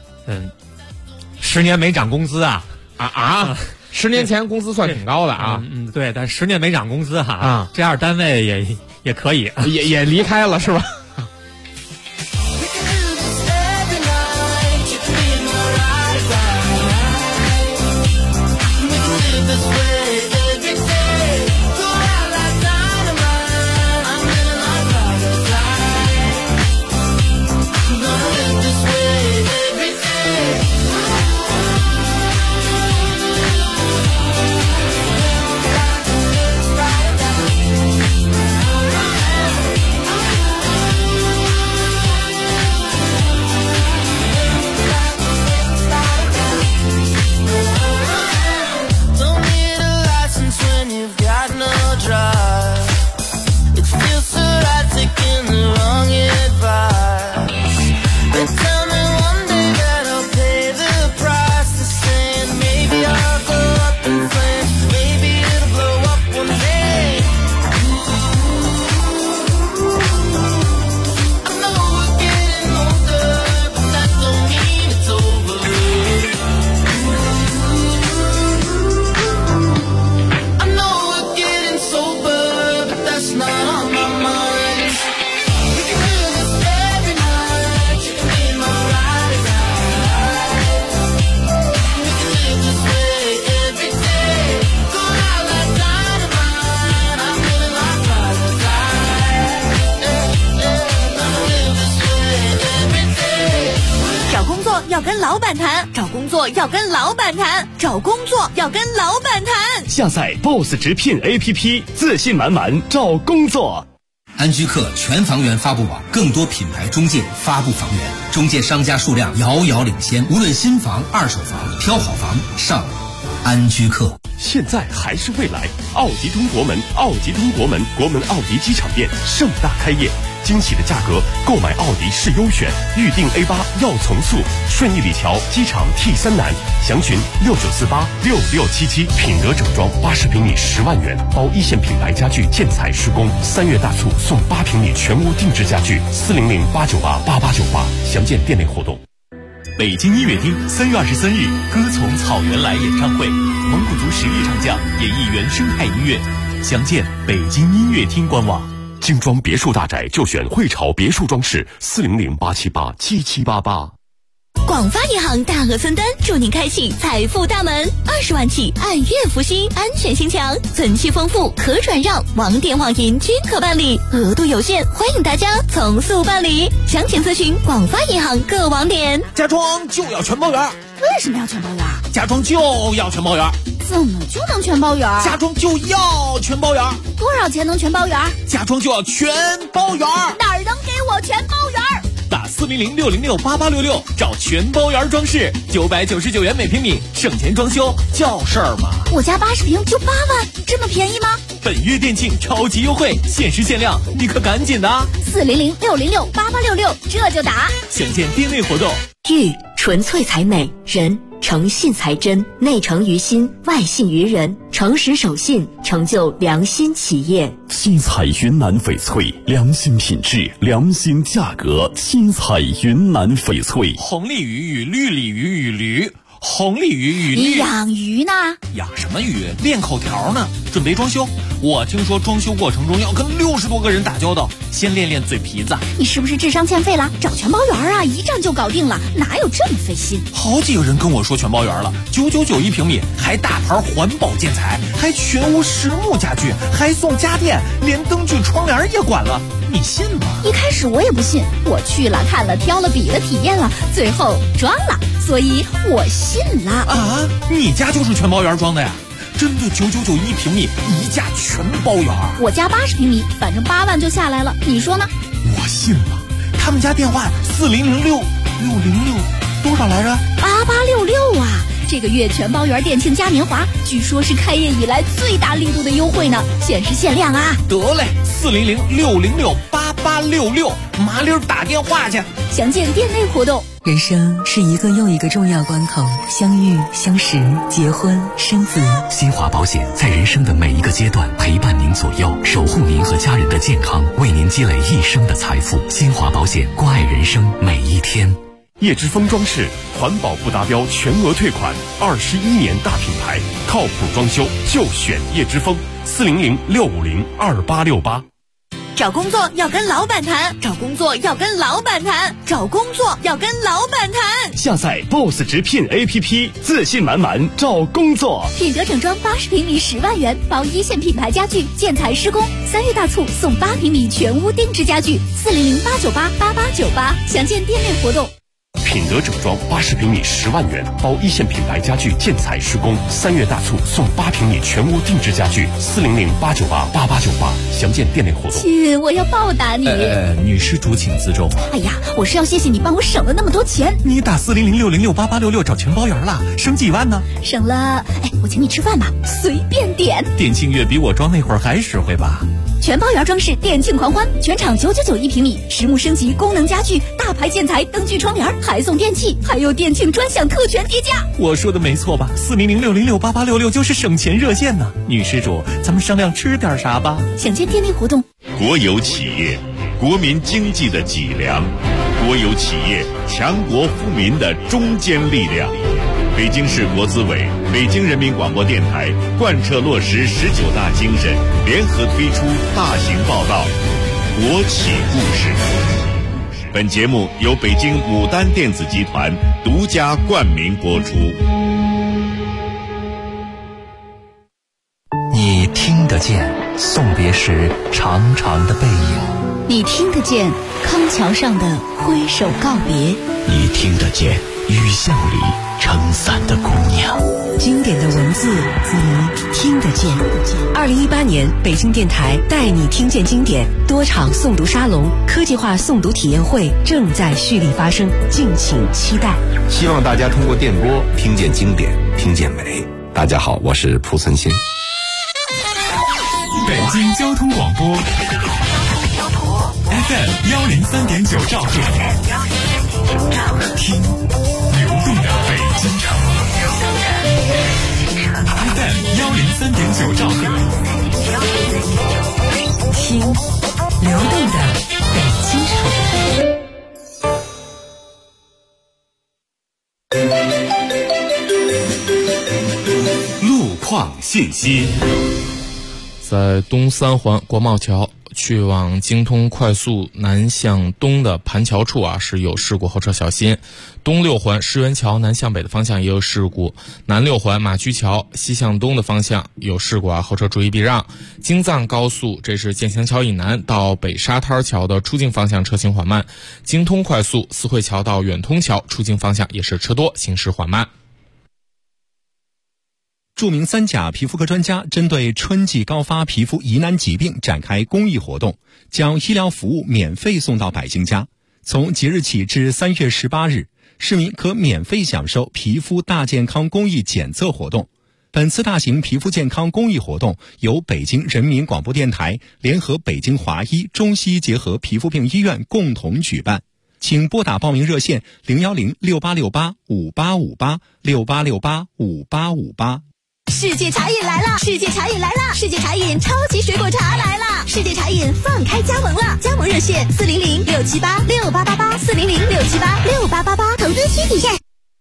[SPEAKER 7] 10年没涨工资
[SPEAKER 4] 10年前工资算挺高的
[SPEAKER 7] 对，但10年没涨工资这样单位也可以，
[SPEAKER 4] 也离开了是吧？
[SPEAKER 14] 老板谈，找工作要跟老板谈，找工作要跟老板谈。
[SPEAKER 15] 下载 BOSS 直聘 APP， 自信满满找工作。
[SPEAKER 16] 安居客全房源发布网，更多品牌中介发布房源，中介商家数量遥遥领先。无论新房、二手房，挑好房上安居客。
[SPEAKER 2] 现在还是未来，奥迪通国门，奥迪通国门，国门奥迪机场店盛大开业，惊喜的价格，购买奥迪是优选，预定 A8要从速，顺义里桥机场 T3南，详询69486677。品德整装80平米10万元，包一线品牌家具建材施工，3月大促送8平米全屋定制家具，400-898-8898，详见店内活动。
[SPEAKER 9] 北京音乐厅3月23日，歌从草原来演唱会，蒙古族实力唱将演绎原生态音乐，详见北京音乐厅官网。
[SPEAKER 2] 精装别墅大宅就选汇潮别墅装饰，400-878-7788。
[SPEAKER 14] 广发银行大额存单，祝您开启财富大门，20万起按月付息，安全性强，存期丰富，可转让，网点网银均可办理，额度有限，欢迎大家从速办理。详情咨询广发银行各网点。
[SPEAKER 17] 家装就要全包圆。
[SPEAKER 18] 为什么要全包圆？
[SPEAKER 17] 家装就要全包圆。
[SPEAKER 18] 怎么就能全包圆？
[SPEAKER 17] 家装就要全包圆。
[SPEAKER 18] 多少钱能全包圆？
[SPEAKER 17] 家装就要全包圆。
[SPEAKER 18] 哪儿能给我全包圆？
[SPEAKER 9] 打400-606-8866找全包圆装饰，999元每平米，省钱装修叫事儿吗？
[SPEAKER 18] 我家80平就8万，这么便宜吗？
[SPEAKER 9] 本月店庆超级优惠，限时限量，你可赶紧的
[SPEAKER 18] ！400-606-8866，这就打。
[SPEAKER 9] 详见店内活动。
[SPEAKER 14] 玉纯粹才美，人诚信才真，内诚于心，外信于人，诚实守信，成就良心企业。
[SPEAKER 15] 七彩云南翡翠，良心品质，良心价格。七彩云南翡翠。
[SPEAKER 9] 红鲤鱼与绿鲤鱼与驴，红鲤鱼与绿。
[SPEAKER 18] 你养鱼呢？
[SPEAKER 17] 养什么鱼？练口条呢。准备装修，我听说装修过程中要跟60多个人打交道，先练练嘴皮子。
[SPEAKER 18] 你是不是智商欠费了？找全包圆啊，一站就搞定了，哪有这么费心？
[SPEAKER 17] 好几个人跟我说全包圆了，999一平米，还大牌环保建材，还全屋实木家具，还送家电，连灯具窗帘也管了，你信吗？
[SPEAKER 18] 一开始我也不信，我去了看了挑了比了体验了，最后装了，所以我信了。
[SPEAKER 17] 啊，你家就是全包圆装的呀？真的999一平米，一价全包圆。
[SPEAKER 18] 我家80平米，反正8万就下来了，你说呢？
[SPEAKER 17] 我信了。他们家电话4006606多少来着
[SPEAKER 18] ？8866啊！这个月全包圆店庆嘉年华，据说是开业以来最大力度的优惠呢，限时限量啊！
[SPEAKER 17] 得嘞，400-606-8866，麻溜打电话去。
[SPEAKER 18] 详见店内活动。
[SPEAKER 19] 人生是一个又一个重要关口，相遇、相识、结婚、生子。
[SPEAKER 10] 新华保险在人生的每一个阶段陪伴您左右，守护您和家人的健康，为您积累一生的财富。新华保险，关爱人生每一天。
[SPEAKER 2] 叶之峰装饰，环保不达标全额退款，21年大品牌，靠谱装修就选叶之峰，400-650-2868。
[SPEAKER 14] 找工作要跟老板谈，找工作要跟老板谈，找工作要跟老板谈。
[SPEAKER 15] 下载 BOSS 直聘 APP， 自信满满找工作。
[SPEAKER 18] 品德整装80平米10万元，包一线品牌家具建材施工，3月大促送8平米全屋定制家具，400-898-8898，详见店内活动。
[SPEAKER 2] 品德整装80平米10万元，包一线品牌家具建材施工，3月大促送8平米全屋定制家具，400-898-8898，详见店内活动。
[SPEAKER 18] 亲，我要报答你。
[SPEAKER 17] 女施主请自重。
[SPEAKER 18] 哎呀，我是要谢谢你帮我省了那么多钱。
[SPEAKER 17] 你打400-606-8866找全包圆了，省几万呢？
[SPEAKER 18] 省了，我请你吃饭吧，随便点。
[SPEAKER 17] 店庆月比我装那会儿还实惠吧？
[SPEAKER 18] 全包圆装饰店庆狂欢，全场999一平米，实木升级功能家具，大牌建材，灯具窗帘，还送电器，还有店庆专享特权叠加。
[SPEAKER 17] 我说的没错吧？400-606-8866就是省钱热线呢。女施主，咱们商量吃点啥吧？
[SPEAKER 18] 想见店内活动。
[SPEAKER 20] 国有企业，国民经济的脊梁；国有企业，强国富民的中坚力量。北京市国资委、北京人民广播电台贯彻落实19大精神，联合推出大型报道《国企故事》。本节目由北京牡丹电子集团独家冠名播出。
[SPEAKER 10] 你听得见送别时长长的背影，
[SPEAKER 3] 你听得见康桥上的挥手告别，
[SPEAKER 13] 你听得见雨巷里撑伞的姑娘。
[SPEAKER 19] 经典的文字，你听得见。2018年，北京电台带你听见经典多场诵读沙龙、科技化诵读体验会正在蓄力发生，敬请期待。
[SPEAKER 21] 希望大家通过电波听见经典，听见美。大家好，我是蒲存昕。
[SPEAKER 22] 北京交通广播 FM 103.9兆赫，听流动的北京城。FM 103.9兆赫，
[SPEAKER 19] 听流动的北京
[SPEAKER 22] 城。路况信息。
[SPEAKER 4] 在东三环国贸桥去往京通快速南向东的盘桥处是有事故，后车小心。东六环石园桥南向北的方向也有事故，南六环马驹桥西向东的方向有事故后车注意避让。京藏高速这是建祥桥以南到北沙滩桥的出境方向车行缓慢，京通快速四惠桥到远通桥出境方向也是车多，行驶缓慢。
[SPEAKER 6] 著名三甲皮肤科专家针对春季高发皮肤疑难疾病展开公益活动，将医疗服务免费送到百姓家。从即日起至3月18日，市民可免费享受皮肤大健康公益检测活动。本次大型皮肤健康公益活动由北京人民广播电台联合北京华医中西结合皮肤病医院共同举办。请拨打报名热线0106868585868685858。
[SPEAKER 14] 世界茶饮来了！世界茶饮来了！世界茶饮超级水果茶来了！世界茶饮放开加盟了，加盟热线400-678-6888，400-678-6888，投资需体现。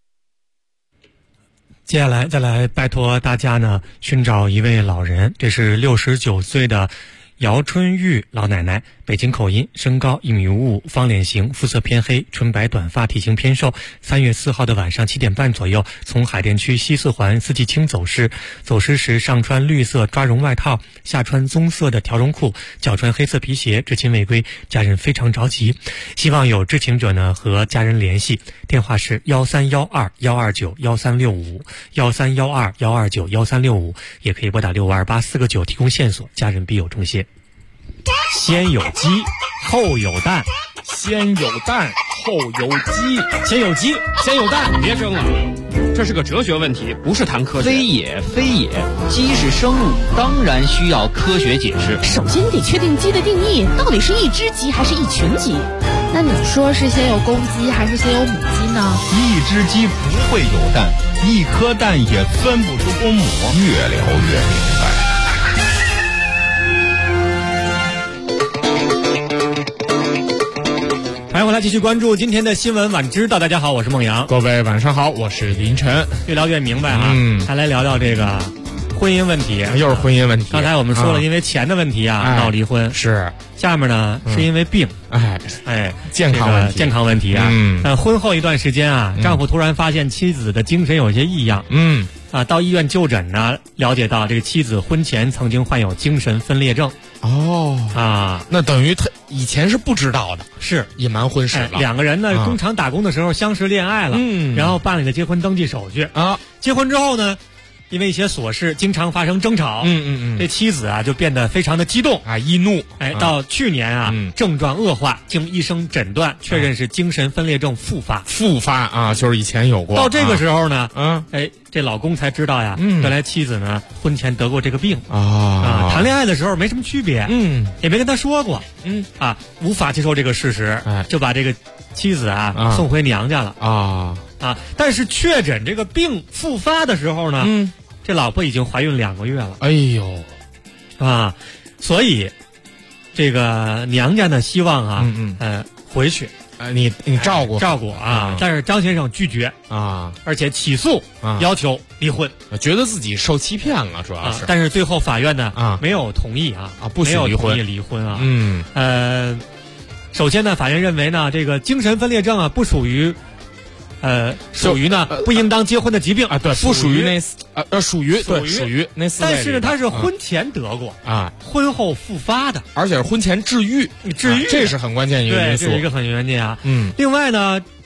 [SPEAKER 7] 接下来再来拜托大家呢，寻找一位老人，这是69岁的姚春玉老奶奶，北京口音，身高1.55米，方脸型，肤色偏黑，纯白短发，体型偏瘦。3月4号的晚上7点半左右，从海淀区西四环四季青走失。走失时上穿绿色抓绒外套，下穿棕色的条绒裤，脚穿黑色皮鞋，至今未归。家人非常着急，希望有知情者呢和家人联系。电话是1312-129-1365，1312-129-1365，也可以拨打6528-4个9提供线索，家人必有重谢。先有鸡后有蛋，
[SPEAKER 4] 先有蛋后有鸡，
[SPEAKER 7] 先有鸡先有蛋。
[SPEAKER 23] 别争了，这是个哲学问题，不是谈科学。
[SPEAKER 24] 非也，鸡是生物，当然需要科学解释。
[SPEAKER 3] 首先得确定鸡的定义，到底是一只鸡还是一群鸡？
[SPEAKER 25] 那你说是先有公鸡还是先有母鸡呢？
[SPEAKER 26] 一只鸡不会有蛋，一颗蛋也分不出公母。
[SPEAKER 13] 越聊越明白。
[SPEAKER 7] 欢迎回来，继续关注今天的新闻晚知道。大家好，我是孟阳。
[SPEAKER 4] 各位晚上好，我是林晨。
[SPEAKER 7] 越聊越明白啊，还来聊聊这个婚姻问题。
[SPEAKER 4] 又是婚姻问题。
[SPEAKER 7] 刚才我们说了，因为钱的问题闹离婚。
[SPEAKER 4] 是。
[SPEAKER 7] 下面呢是因为病，
[SPEAKER 4] 健康
[SPEAKER 7] 问题啊。婚后一段时间丈夫突然发现妻子的精神有些异样。到医院就诊呢，了解到这个妻子婚前曾经患有精神分裂症。
[SPEAKER 4] 那等于他以前是不知道的，
[SPEAKER 7] 是
[SPEAKER 4] 隐瞒婚史了。
[SPEAKER 7] 两个人呢，工厂打工的时候相识恋爱了，然后办理了结婚登记手续结婚之后呢，因为一些琐事经常发生争吵，这妻子就变得非常的激动
[SPEAKER 4] 易怒。
[SPEAKER 7] 到去年症状恶化，经医生诊断确认是精神分裂症复发
[SPEAKER 4] 就是以前有过。
[SPEAKER 7] 到这个时候呢，这老公才知道呀，原来妻子呢婚前得过这个病谈恋爱的时候没什么区别，也没跟他说过，无法接受这个事实，就把这个妻子送回娘家了但是确诊这个病复发的时候呢，这老婆已经怀孕2个月了。
[SPEAKER 4] 哎呦，
[SPEAKER 7] 所以这个娘家呢希望回去。
[SPEAKER 4] 你照顾
[SPEAKER 7] 但是张先生拒绝而且起诉要求离婚，
[SPEAKER 4] 觉得自己受欺骗了，主要是。
[SPEAKER 7] 但是最后法院呢没有同意
[SPEAKER 4] 不许离婚，
[SPEAKER 7] 没有同意离婚首先呢，法院认为呢，这个精神分裂症不属于不应当结婚的疾病
[SPEAKER 4] 对，不属于属于那4类。
[SPEAKER 7] 但是呢，他是婚前得过婚后复发的，
[SPEAKER 4] 而且是婚前治愈，
[SPEAKER 7] 这
[SPEAKER 4] 是很关键一个因素。
[SPEAKER 7] 对，这是一个很关键另外呢，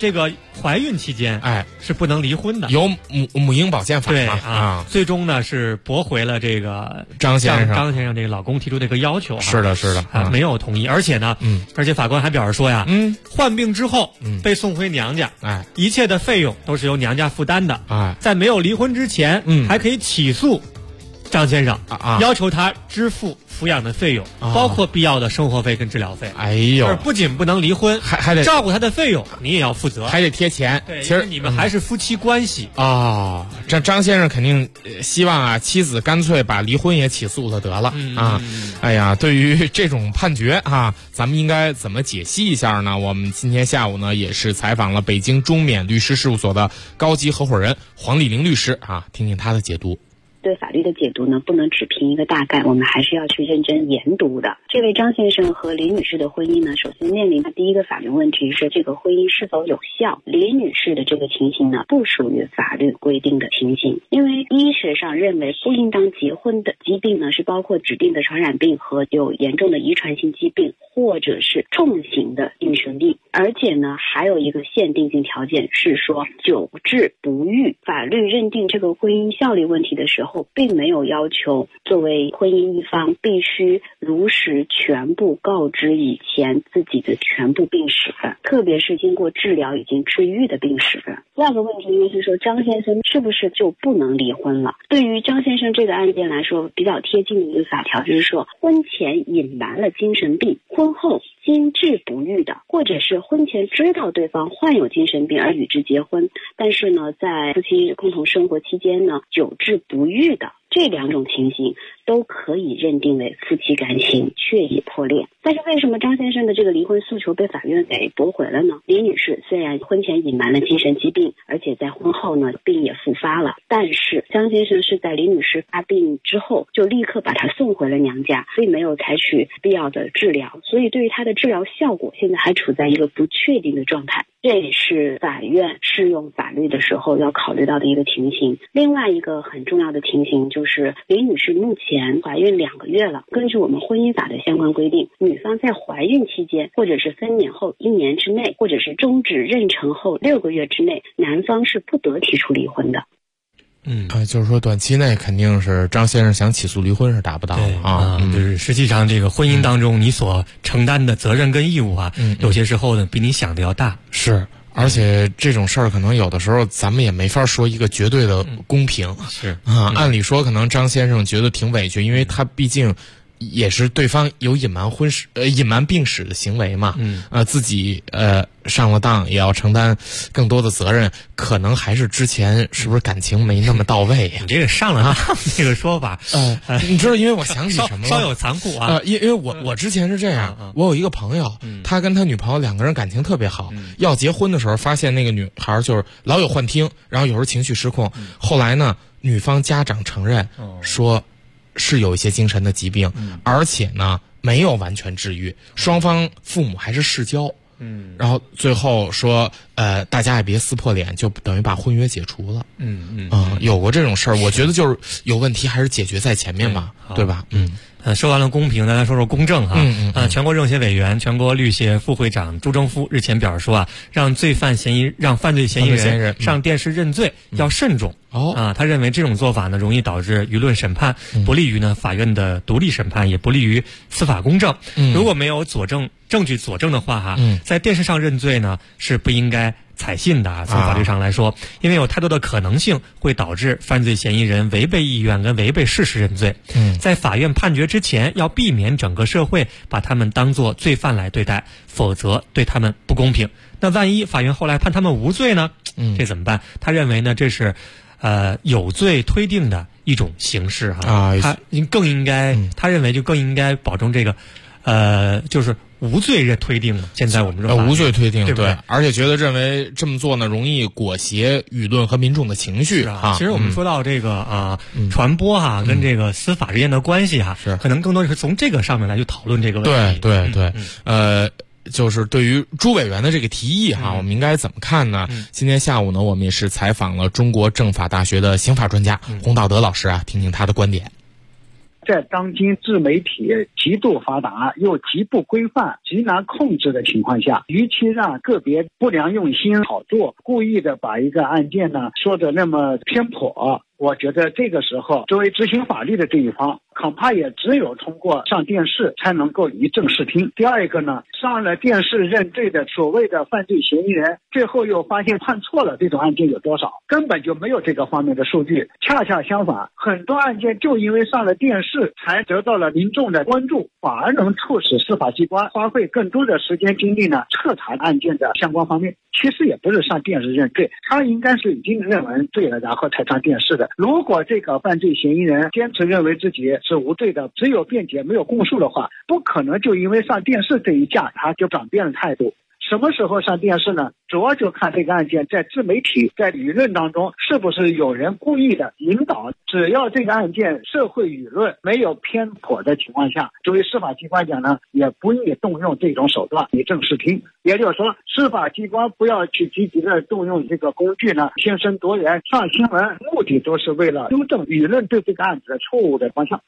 [SPEAKER 7] 这个怀孕期间，是不能离婚的，
[SPEAKER 4] 有母婴保健法
[SPEAKER 7] 对
[SPEAKER 4] 啊。
[SPEAKER 7] 最终呢是驳回了这个
[SPEAKER 4] 张先
[SPEAKER 7] 生这个老公提出这个要求，
[SPEAKER 4] 是的
[SPEAKER 7] 没有同意，而且呢，而且法官还表示说呀，患病之后被送回娘家，一切的费用都是由娘家负担的，在没有离婚之前，还可以起诉张先生，要求他支付抚养的费用，包括必要的生活费跟治疗费。
[SPEAKER 4] 哎呦，
[SPEAKER 7] 不仅不能离婚，
[SPEAKER 4] 还得
[SPEAKER 7] 照顾他的费用，你也要负责，
[SPEAKER 4] 还得贴钱。
[SPEAKER 7] 对，
[SPEAKER 4] 其实
[SPEAKER 7] 你们还是夫妻关系
[SPEAKER 4] 啊。这张先生肯定希望啊，妻子干脆把离婚也起诉了得了啊。哎呀，对于这种判决啊，咱们应该怎么解析一下呢？我们今天下午呢，也是采访了北京中缅律师事务所的高级合伙人黄丽玲律师啊，听听他的解读。
[SPEAKER 1] 对法律的解读呢，不能只凭一个大概，我们还是要去认真研读的。这位张先生和李女士的婚姻呢，首先面临的第一个法律问题是这个婚姻是否有效。李女士的这个情形呢，不属于法律规定的情形，因为医学上认为不应当结婚的疾病呢，是包括指定的传染病和有严重的遗传性疾病，或者是重型的精神病。而且呢，还有一个限定性条件是说久治不愈。法律认定这个婚姻效力问题的时候，并没有要求作为婚姻一方必须如实全部告知以前自己的全部病史的，特别是经过治疗已经治愈的病史的。第二个问题呢是说，张先生是不是就不能离婚了？对于张先生这个案件来说，比较贴近的一个法条就是说，婚前隐瞒了精神病，婚后经治不愈的，或者是婚前知道对方患有精神病而与之结婚，但是呢，在夫妻共同生活期间呢，久治不愈的，这两种情形都可以认定为夫妻感情确已破裂。但是为什么张先生的这个离婚诉求被法院给驳回了呢？李女士虽然婚前隐瞒了精神疾病，而且在婚后呢病也复发了，但是张先生是在李女士发病之后就立刻把她送回了娘家，并没有采取必要的治疗，所以对于她的治疗效果现在还处在一个不确定的状态。这也是法院适用法律的时候要考虑到的一个情形。另外一个很重要的情形就是李女士目前怀孕2个月了，根据我们婚姻法的相关规定，女方在怀孕期间或者是分娩后1年之内，或者是终止妊娠后6个月之内，男方是不得提出离婚的。
[SPEAKER 4] 就是说短期内肯定是张先生想起诉离婚是达不到的啊。
[SPEAKER 7] 就是实际上这个婚姻当中你所承担的责任跟义务啊，有些时候呢比你想的要大。
[SPEAKER 4] 是，而且这种事儿可能有的时候咱们也没法说一个绝对的公平。
[SPEAKER 7] 是
[SPEAKER 4] 按理说可能张先生觉得挺委屈，因为他毕竟也是对方有隐瞒病史的行为嘛，自己上了当也要承担更多的责任，可能还是之前是不是感情没那么到位呀？
[SPEAKER 7] 你这个上了当这个说法，
[SPEAKER 4] 你知道，因为我想起什么了？
[SPEAKER 7] 稍有残酷啊。
[SPEAKER 4] 因为我之前是这样，我有一个朋友，他跟他女朋友2个人感情特别好，要结婚的时候发现那个女孩就是老有幻听，然后有时候情绪失控，后来呢，女方家长承认说是有一些精神的疾病，而且呢没有完全治愈，双方父母还是世交，然后最后说大家也别撕破脸，就等于把婚约解除了。有过这种事儿，我觉得就是有问题还是解决在前面嘛，对吧？
[SPEAKER 7] 说完了公平，咱来说说公正哈。全国政协委员、全国律协副会长朱征夫日前表示说啊，让犯罪嫌疑人上电视认罪要慎重。他认为这种做法呢，容易导致舆论审判，不利于呢法院的独立审判，也不利于司法公正。如果没有证据佐证的话在电视上认罪呢是不应该采信的。从法律上来说，因为有太多的可能性会导致犯罪嫌疑人违背意愿跟违背事实认罪。在法院判决之前，要避免整个社会把他们当作罪犯来对待，否则对他们不公平。那万一法院后来判他们无罪呢？这怎么办？他认为呢，这是有罪推定的一种形式他认为就更应该保证这个就是无罪推定嘛。现在我们说
[SPEAKER 4] 无罪推定，
[SPEAKER 7] 对，
[SPEAKER 4] 而且认为这么做呢容易裹挟舆论和民众的情绪
[SPEAKER 7] 其实我们说到这个传播跟这个司法之间的关系
[SPEAKER 4] 是
[SPEAKER 7] 可能更多是从这个上面来去讨论这个问题。
[SPEAKER 4] 对，就是对于朱委员的这个提议我们应该怎么看呢？今天下午呢，我们也是采访了中国政法大学的刑法专家洪道德老师听听他的观点。
[SPEAKER 5] 在当今自媒体极度发达又极不规范、极难控制的情况下，与其让个别不良用心炒作，故意的把一个案件呢说的那么偏颇，我觉得这个时候作为执行法律的这一方，恐怕也只有通过上电视才能够以正视听。第二个呢，上了电视认罪的所谓的犯罪嫌疑人，最后又发现判错了，这种案件有多少？根本就没有这个方面的数据。恰恰相反，很多案件就因为上了电视才得到了民众的关注，反而能促使司法机关花费更多的时间精力呢彻查案件的相关方面。其实也不是上电视认罪，他应该是已经认完罪了然后才上电视的。如果这个犯罪嫌疑人坚持认为自己是无罪的，只有辩解没有供述的话，不可能就因为上电视这一架他就转变了态度。什么时候上电视呢？主要就看这个案件在自媒体在舆论当中是不是有人故意的引导。只要这个案件社会舆论没有偏颇的情况下，作为司法机关讲呢，也不宜动用这种手段以正视听。也就是说，司法机关不要去积极的动用这个工具呢先声夺人上新闻，目的都是为了纠正舆论对这个案子的错误的方向。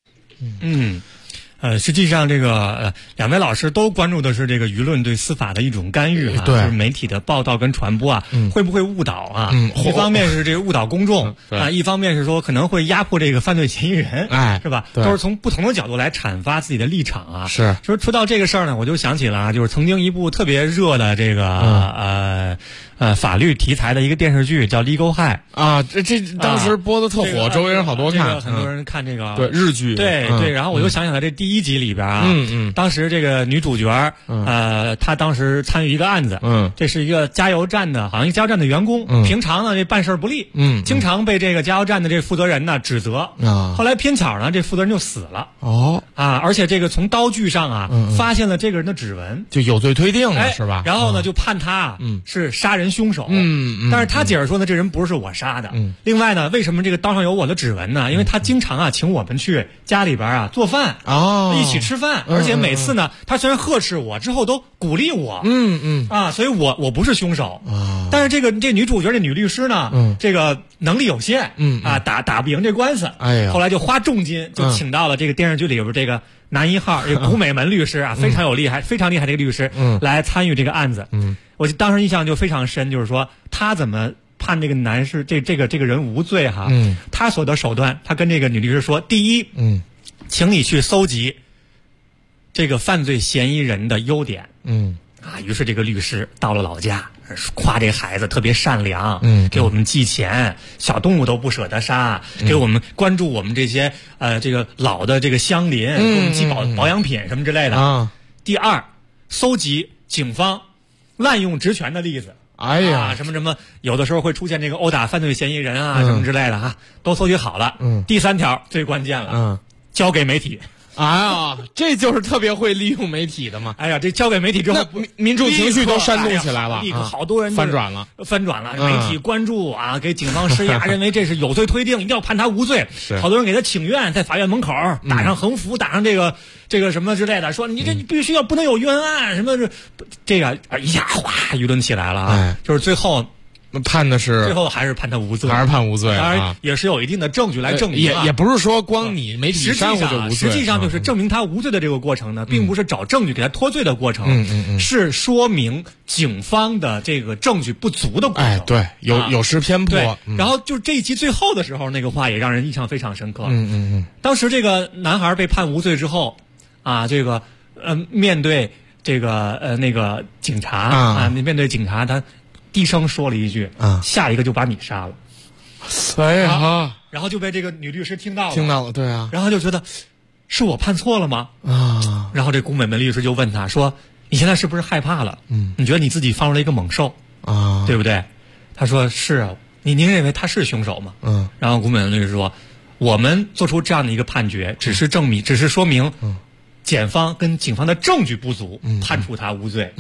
[SPEAKER 7] 实际上这个两位老师都关注的是这个舆论对司法的一种干预啊，就是媒体的报道跟传播啊，会不会误导啊？一方面是这个误导公众啊，一方面是说可能会压迫这个犯罪嫌疑人，是吧？都是从不同的角度来阐发自己的立场啊。是，就是说到这个事儿呢，我就想起了啊，就是曾经一部特别热的这个法律题材的一个电视剧叫《Legal High》
[SPEAKER 4] 啊，这当时播的特火，周围人好多看，
[SPEAKER 7] 很多人看这个
[SPEAKER 4] 对日剧，
[SPEAKER 7] 对，然后我就想起来这第一集里边啊，当时这个女主角她当时参与一个案子，这是一个加油站的，好像一个加油站的员工，平常呢这办事不力，经常被这个加油站的这负责人呢指责，后来偏巧呢这负责人就死了，而且这个从刀具上啊发现了这个人的指纹，
[SPEAKER 4] 就有罪推定了，是吧？
[SPEAKER 7] 然后呢就判他是杀人凶手，但是他解释说呢，这人不是我杀的。另外呢，为什么这个刀上有我的指纹呢？因为他经常啊请我们去家里边做饭，一起吃饭，而且每次呢，他虽然呵斥我，之后都鼓励我，所以我不是凶手，但是这女主角这女律师呢，这个能力有限，打不赢这官司，后来就花重金就请到了这个电视剧里边这个男一号这个古美门律师啊，非常厉害这个律师来参与这个案子，我当时印象就非常深，就是说他怎么判这个男士这个人无罪哈，他所的手段，他跟这个女律师说，第一，请你去搜集这个犯罪嫌疑人的优点，于是这个律师到了老家，夸这个孩子特别善良，给我们寄钱，小动物都不舍得杀，给我们关注我们这些这个老的这个乡邻，给我们寄保养品什么之类的。第二，搜集警方滥用职权的例子，什么有的时候会出现这个殴打犯罪嫌疑人啊，什么之类的啊，都搜集好了。第三条最关键了，交给媒体。
[SPEAKER 4] 这就是特别会利用媒体的嘛。
[SPEAKER 7] 这交给媒体之后，
[SPEAKER 4] 民主情绪都煽动起来了，
[SPEAKER 7] 立刻好多人
[SPEAKER 4] 翻转了，
[SPEAKER 7] 媒体关注啊，给警方施压，认为这是有罪推定，一定要判他无罪。好多人给他请愿，在法院门口打上横幅，打上这个什么之类的，说你这必须要不能有冤案，什么这个一下哗舆论起来了，就是最后。
[SPEAKER 4] 判的是
[SPEAKER 7] 最后还是判他无罪，
[SPEAKER 4] 还是判无罪，
[SPEAKER 7] 当然也是有一定的证据来证明，
[SPEAKER 4] 也不是说光你媒体煽乎就无罪。
[SPEAKER 7] 实际上就是证明他无罪的这个过程呢，并不是找证据给他脱罪的过程，是说明警方的这个证据不足的过程。
[SPEAKER 4] 对，有失偏颇。
[SPEAKER 7] 然后就这一集最后的时候，那个话也让人印象非常深刻。当时这个男孩被判无罪之后，这个面对这个那个警察面对警察他。低声说了一句，下一个就把你杀了。然后就被这个女律师听到了，
[SPEAKER 4] 对啊。
[SPEAKER 7] 然后就觉得是我判错了吗？然后这古美门律师就问他说：“你现在是不是害怕了？你觉得你自己放入了一个猛兽对不对？”他说：“是啊。”您认为他是凶手吗？然后古美门律师说：“我们做出这样的一个判决，只是说明，检方跟警方的证据不足，判处他无罪。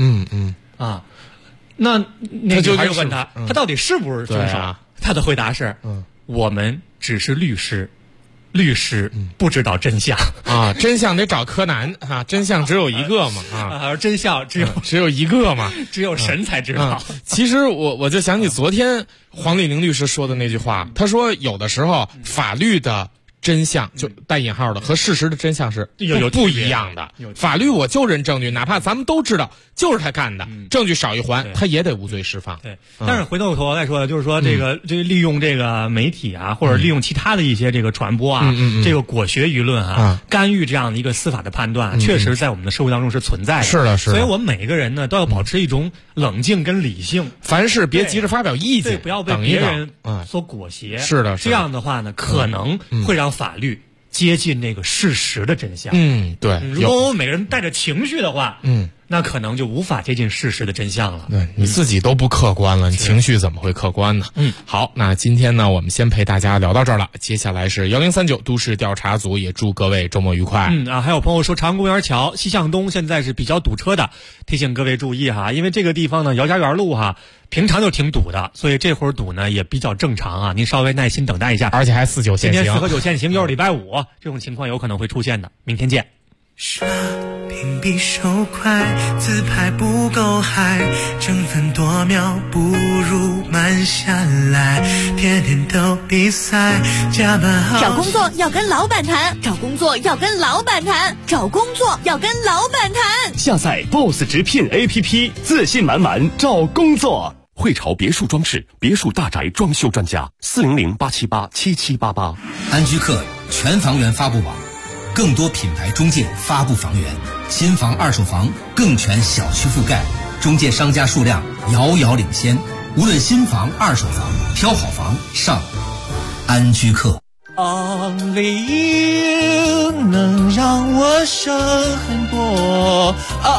[SPEAKER 7] 那女孩就问他到底是不是凶手？他的回答是：我们只是律师，律师不知道真相
[SPEAKER 4] 真相得找柯南真相只有一个嘛
[SPEAKER 7] 真相只
[SPEAKER 4] 有一个嘛，
[SPEAKER 7] 只有神才知道。
[SPEAKER 4] 其实我就想起昨天黄丽玲律师说的那句话，他说有的时候法律的真相就带引号的和事实的真相是不一样的。法律我就认证据，哪怕咱们都知道就是他干的，证据少一环他也得无罪释放。
[SPEAKER 7] 对，但是回头来说，就是说这个利用这个媒体啊，或者利用其他的一些这个传播啊，这个裹挟舆论啊，干预这样的一个司法的判断，确实在我们的社会当中是存在的。
[SPEAKER 4] 是的，是的。
[SPEAKER 7] 所以我们每一个人呢都要保持一种冷静跟理性，
[SPEAKER 4] 凡事别急着发表意见，
[SPEAKER 7] 不要被别人所裹挟。
[SPEAKER 4] 是的，
[SPEAKER 7] 这样的话呢，可能会让法律接近那个事实的真相。
[SPEAKER 4] 对。
[SPEAKER 7] 如果我们每个人带着情绪的话，那可能就无法接近事实的真相了。
[SPEAKER 4] 对，你自己都不客观了，你情绪怎么会客观呢？好，那今天呢，我们先陪大家聊到这儿了。接下来是1039都市调查组，也祝各位周末愉快。
[SPEAKER 7] 还有朋友说长安公园桥西向东现在是比较堵车的，提醒各位注意哈，因为这个地方呢，姚家园路哈，平常就挺堵的，所以这会儿堵呢也比较正常啊，您稍微耐心等待一下。
[SPEAKER 4] 而且还4、9限行，
[SPEAKER 7] 今天4和9限行，又是礼拜5，这种情况有可能会出现的。明天见。
[SPEAKER 8] 刷屏比手快，自拍不够嗨，争分夺秒不如慢下来，天天都比赛，加班好。
[SPEAKER 14] 找工作要跟老板谈，找工作要跟老板谈，找工作要跟老板谈。
[SPEAKER 2] 下载 BOSS 直聘 APP， 自信满满找工作。汇潮别墅装饰，别墅大宅装修专家，400-878-7788。
[SPEAKER 9] 安居客全房源发布网，更多品牌中介发布房源，新房二手房更全小区覆盖，中介商家数量遥遥领先。无论新房二手房，挑好房上安居客。
[SPEAKER 8] Only you 能让我生很多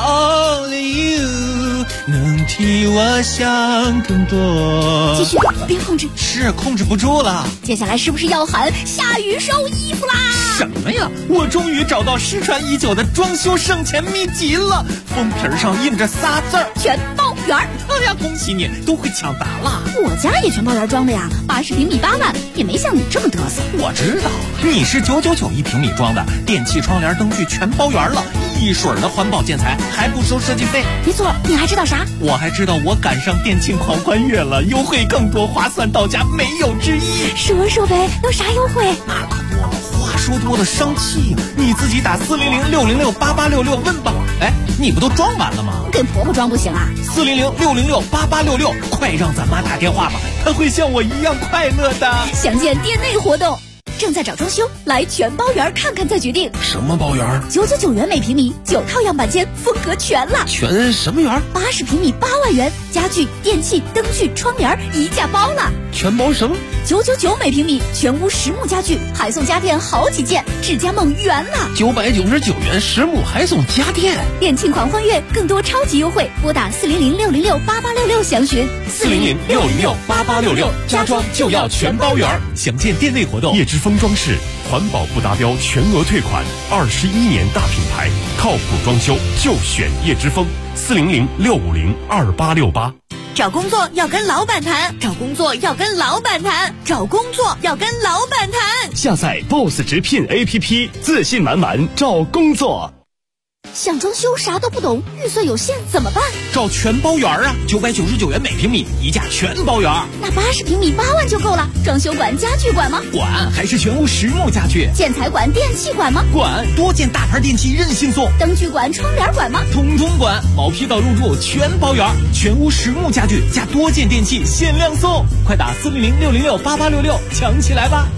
[SPEAKER 8] ，Only you 能替我想更多。
[SPEAKER 18] 继续，别控制，
[SPEAKER 17] 是控制不住了。
[SPEAKER 18] 接下来是不是要喊下雨收衣服啦？
[SPEAKER 17] 什么呀？我终于找到失传已久的装修省钱秘籍了，封皮上印着仨字儿：
[SPEAKER 18] 全包圆。
[SPEAKER 17] 哎呀，恭喜你，都会抢答了。
[SPEAKER 18] 我家也全包圆装的呀，80平米8万，也没像你这么嘚瑟。
[SPEAKER 17] 我知道，你是999一平米装的，电器、窗帘、灯具全包圆了，一水儿的环保建材，还不收设计费。
[SPEAKER 18] 没错，你还知道啥？
[SPEAKER 17] 我还知道我赶上电竞狂欢月了，优惠更多，划算到家，没有之一。
[SPEAKER 18] 说呗，有啥优惠？
[SPEAKER 17] 那可多了，话说多的生气呀！你自己打400-606-8866问吧。哎，你不都装完了吗？
[SPEAKER 18] 跟婆婆装不行啊
[SPEAKER 17] ！400-606-8866，快让咱妈打电话吧，她会像我一样快乐的。
[SPEAKER 18] 详见店内活动。正在找装修，来全包圆看看再决定。
[SPEAKER 13] 什么包圆
[SPEAKER 18] ？999元每平米，9套样板间，风格全了。
[SPEAKER 13] 全什么圆
[SPEAKER 18] ？80平米8万元，家具、电器、灯具、窗帘一价包了。
[SPEAKER 13] 全包什么
[SPEAKER 18] ？999每平米，全屋实木家具，还送家电好几件，智家梦圆了。
[SPEAKER 13] 999元实木还送家电，
[SPEAKER 18] 店庆狂欢月，更多超级优惠，拨打400-606-8866详询。
[SPEAKER 2] 400-606-8866，家装就要全包圆。
[SPEAKER 17] 详见店内活动。
[SPEAKER 2] 叶之峰装饰，环保不达标全额退款，21年大品牌，靠谱装修就选叶之峰。400-650-2868。
[SPEAKER 14] 找工作要跟老板谈，找工作要跟老板谈，找工作要跟老板谈。
[SPEAKER 2] 下载 BOSS 直聘 APP， 自信满满找工作。
[SPEAKER 18] 想装修啥都不懂，预算有限怎么办？
[SPEAKER 17] 找全包圆啊，999元每平米，一价全包圆。
[SPEAKER 18] 那80平米8万就够了。装修管、家具管吗？
[SPEAKER 17] 管，还是全屋实木家具。
[SPEAKER 18] 建材管、电器管吗？
[SPEAKER 17] 管，多件大牌电器任性送。
[SPEAKER 18] 灯具管、窗帘管吗？
[SPEAKER 17] 统统管，毛坯到入住全包圆，全屋实木家具加多件电器限量送。快打400-606-8866抢起来吧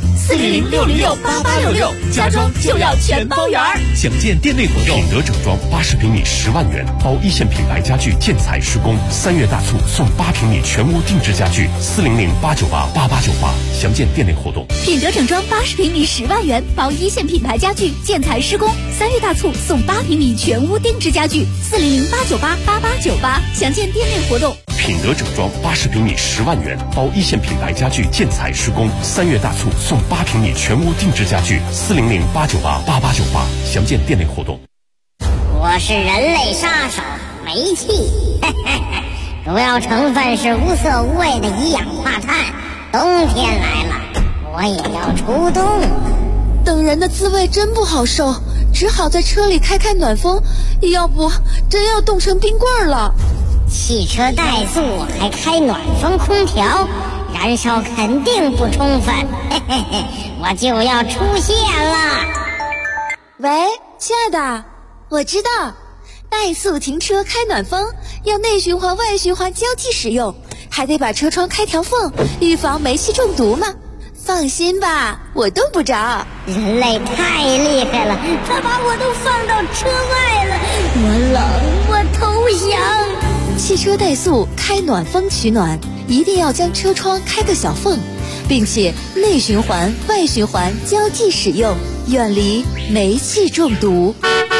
[SPEAKER 18] ！400-606-8866，家装就要全包圆。
[SPEAKER 17] 详见店内活动。
[SPEAKER 2] 品德整装80平米10万元，包一线品牌家具建材施工，3月大促送8平米全屋定制家具，400-898-8898，详见店内活动。
[SPEAKER 18] 品德整装80平米10万元，包一线品牌家具建材施工，3月大促送8平米全屋定制家具，400-898-8898，详见店内活动。
[SPEAKER 2] 品德整装80平米10万元，包一线品牌家具建材施工，3月大促送8平米全屋定制家具，400-898-8898，详见店内活动。
[SPEAKER 11] 我是人类杀手煤气，主要成分是无色无味的一氧化碳。冬天来了，我也要出动。
[SPEAKER 25] 等人的滋味真不好受，只好在车里开暖风，要不真要冻成冰棍了。
[SPEAKER 11] 汽车怠速还开暖风空调， 燃烧肯定不充分，嘿嘿嘿，我就要出现了。
[SPEAKER 25] 喂，亲爱的，我知道，怠速停车开暖风，要内循环外循环交替使用，还得把车窗开条缝，预防煤气中毒嘛。放心吧，我冻不着。
[SPEAKER 11] 人类太厉害了，他把我都放到车外了，我冷，我投降。
[SPEAKER 25] 汽车怠速开暖风取暖，一定要将车窗开个小缝，并且内循环外循环交替使用，远离煤气中毒。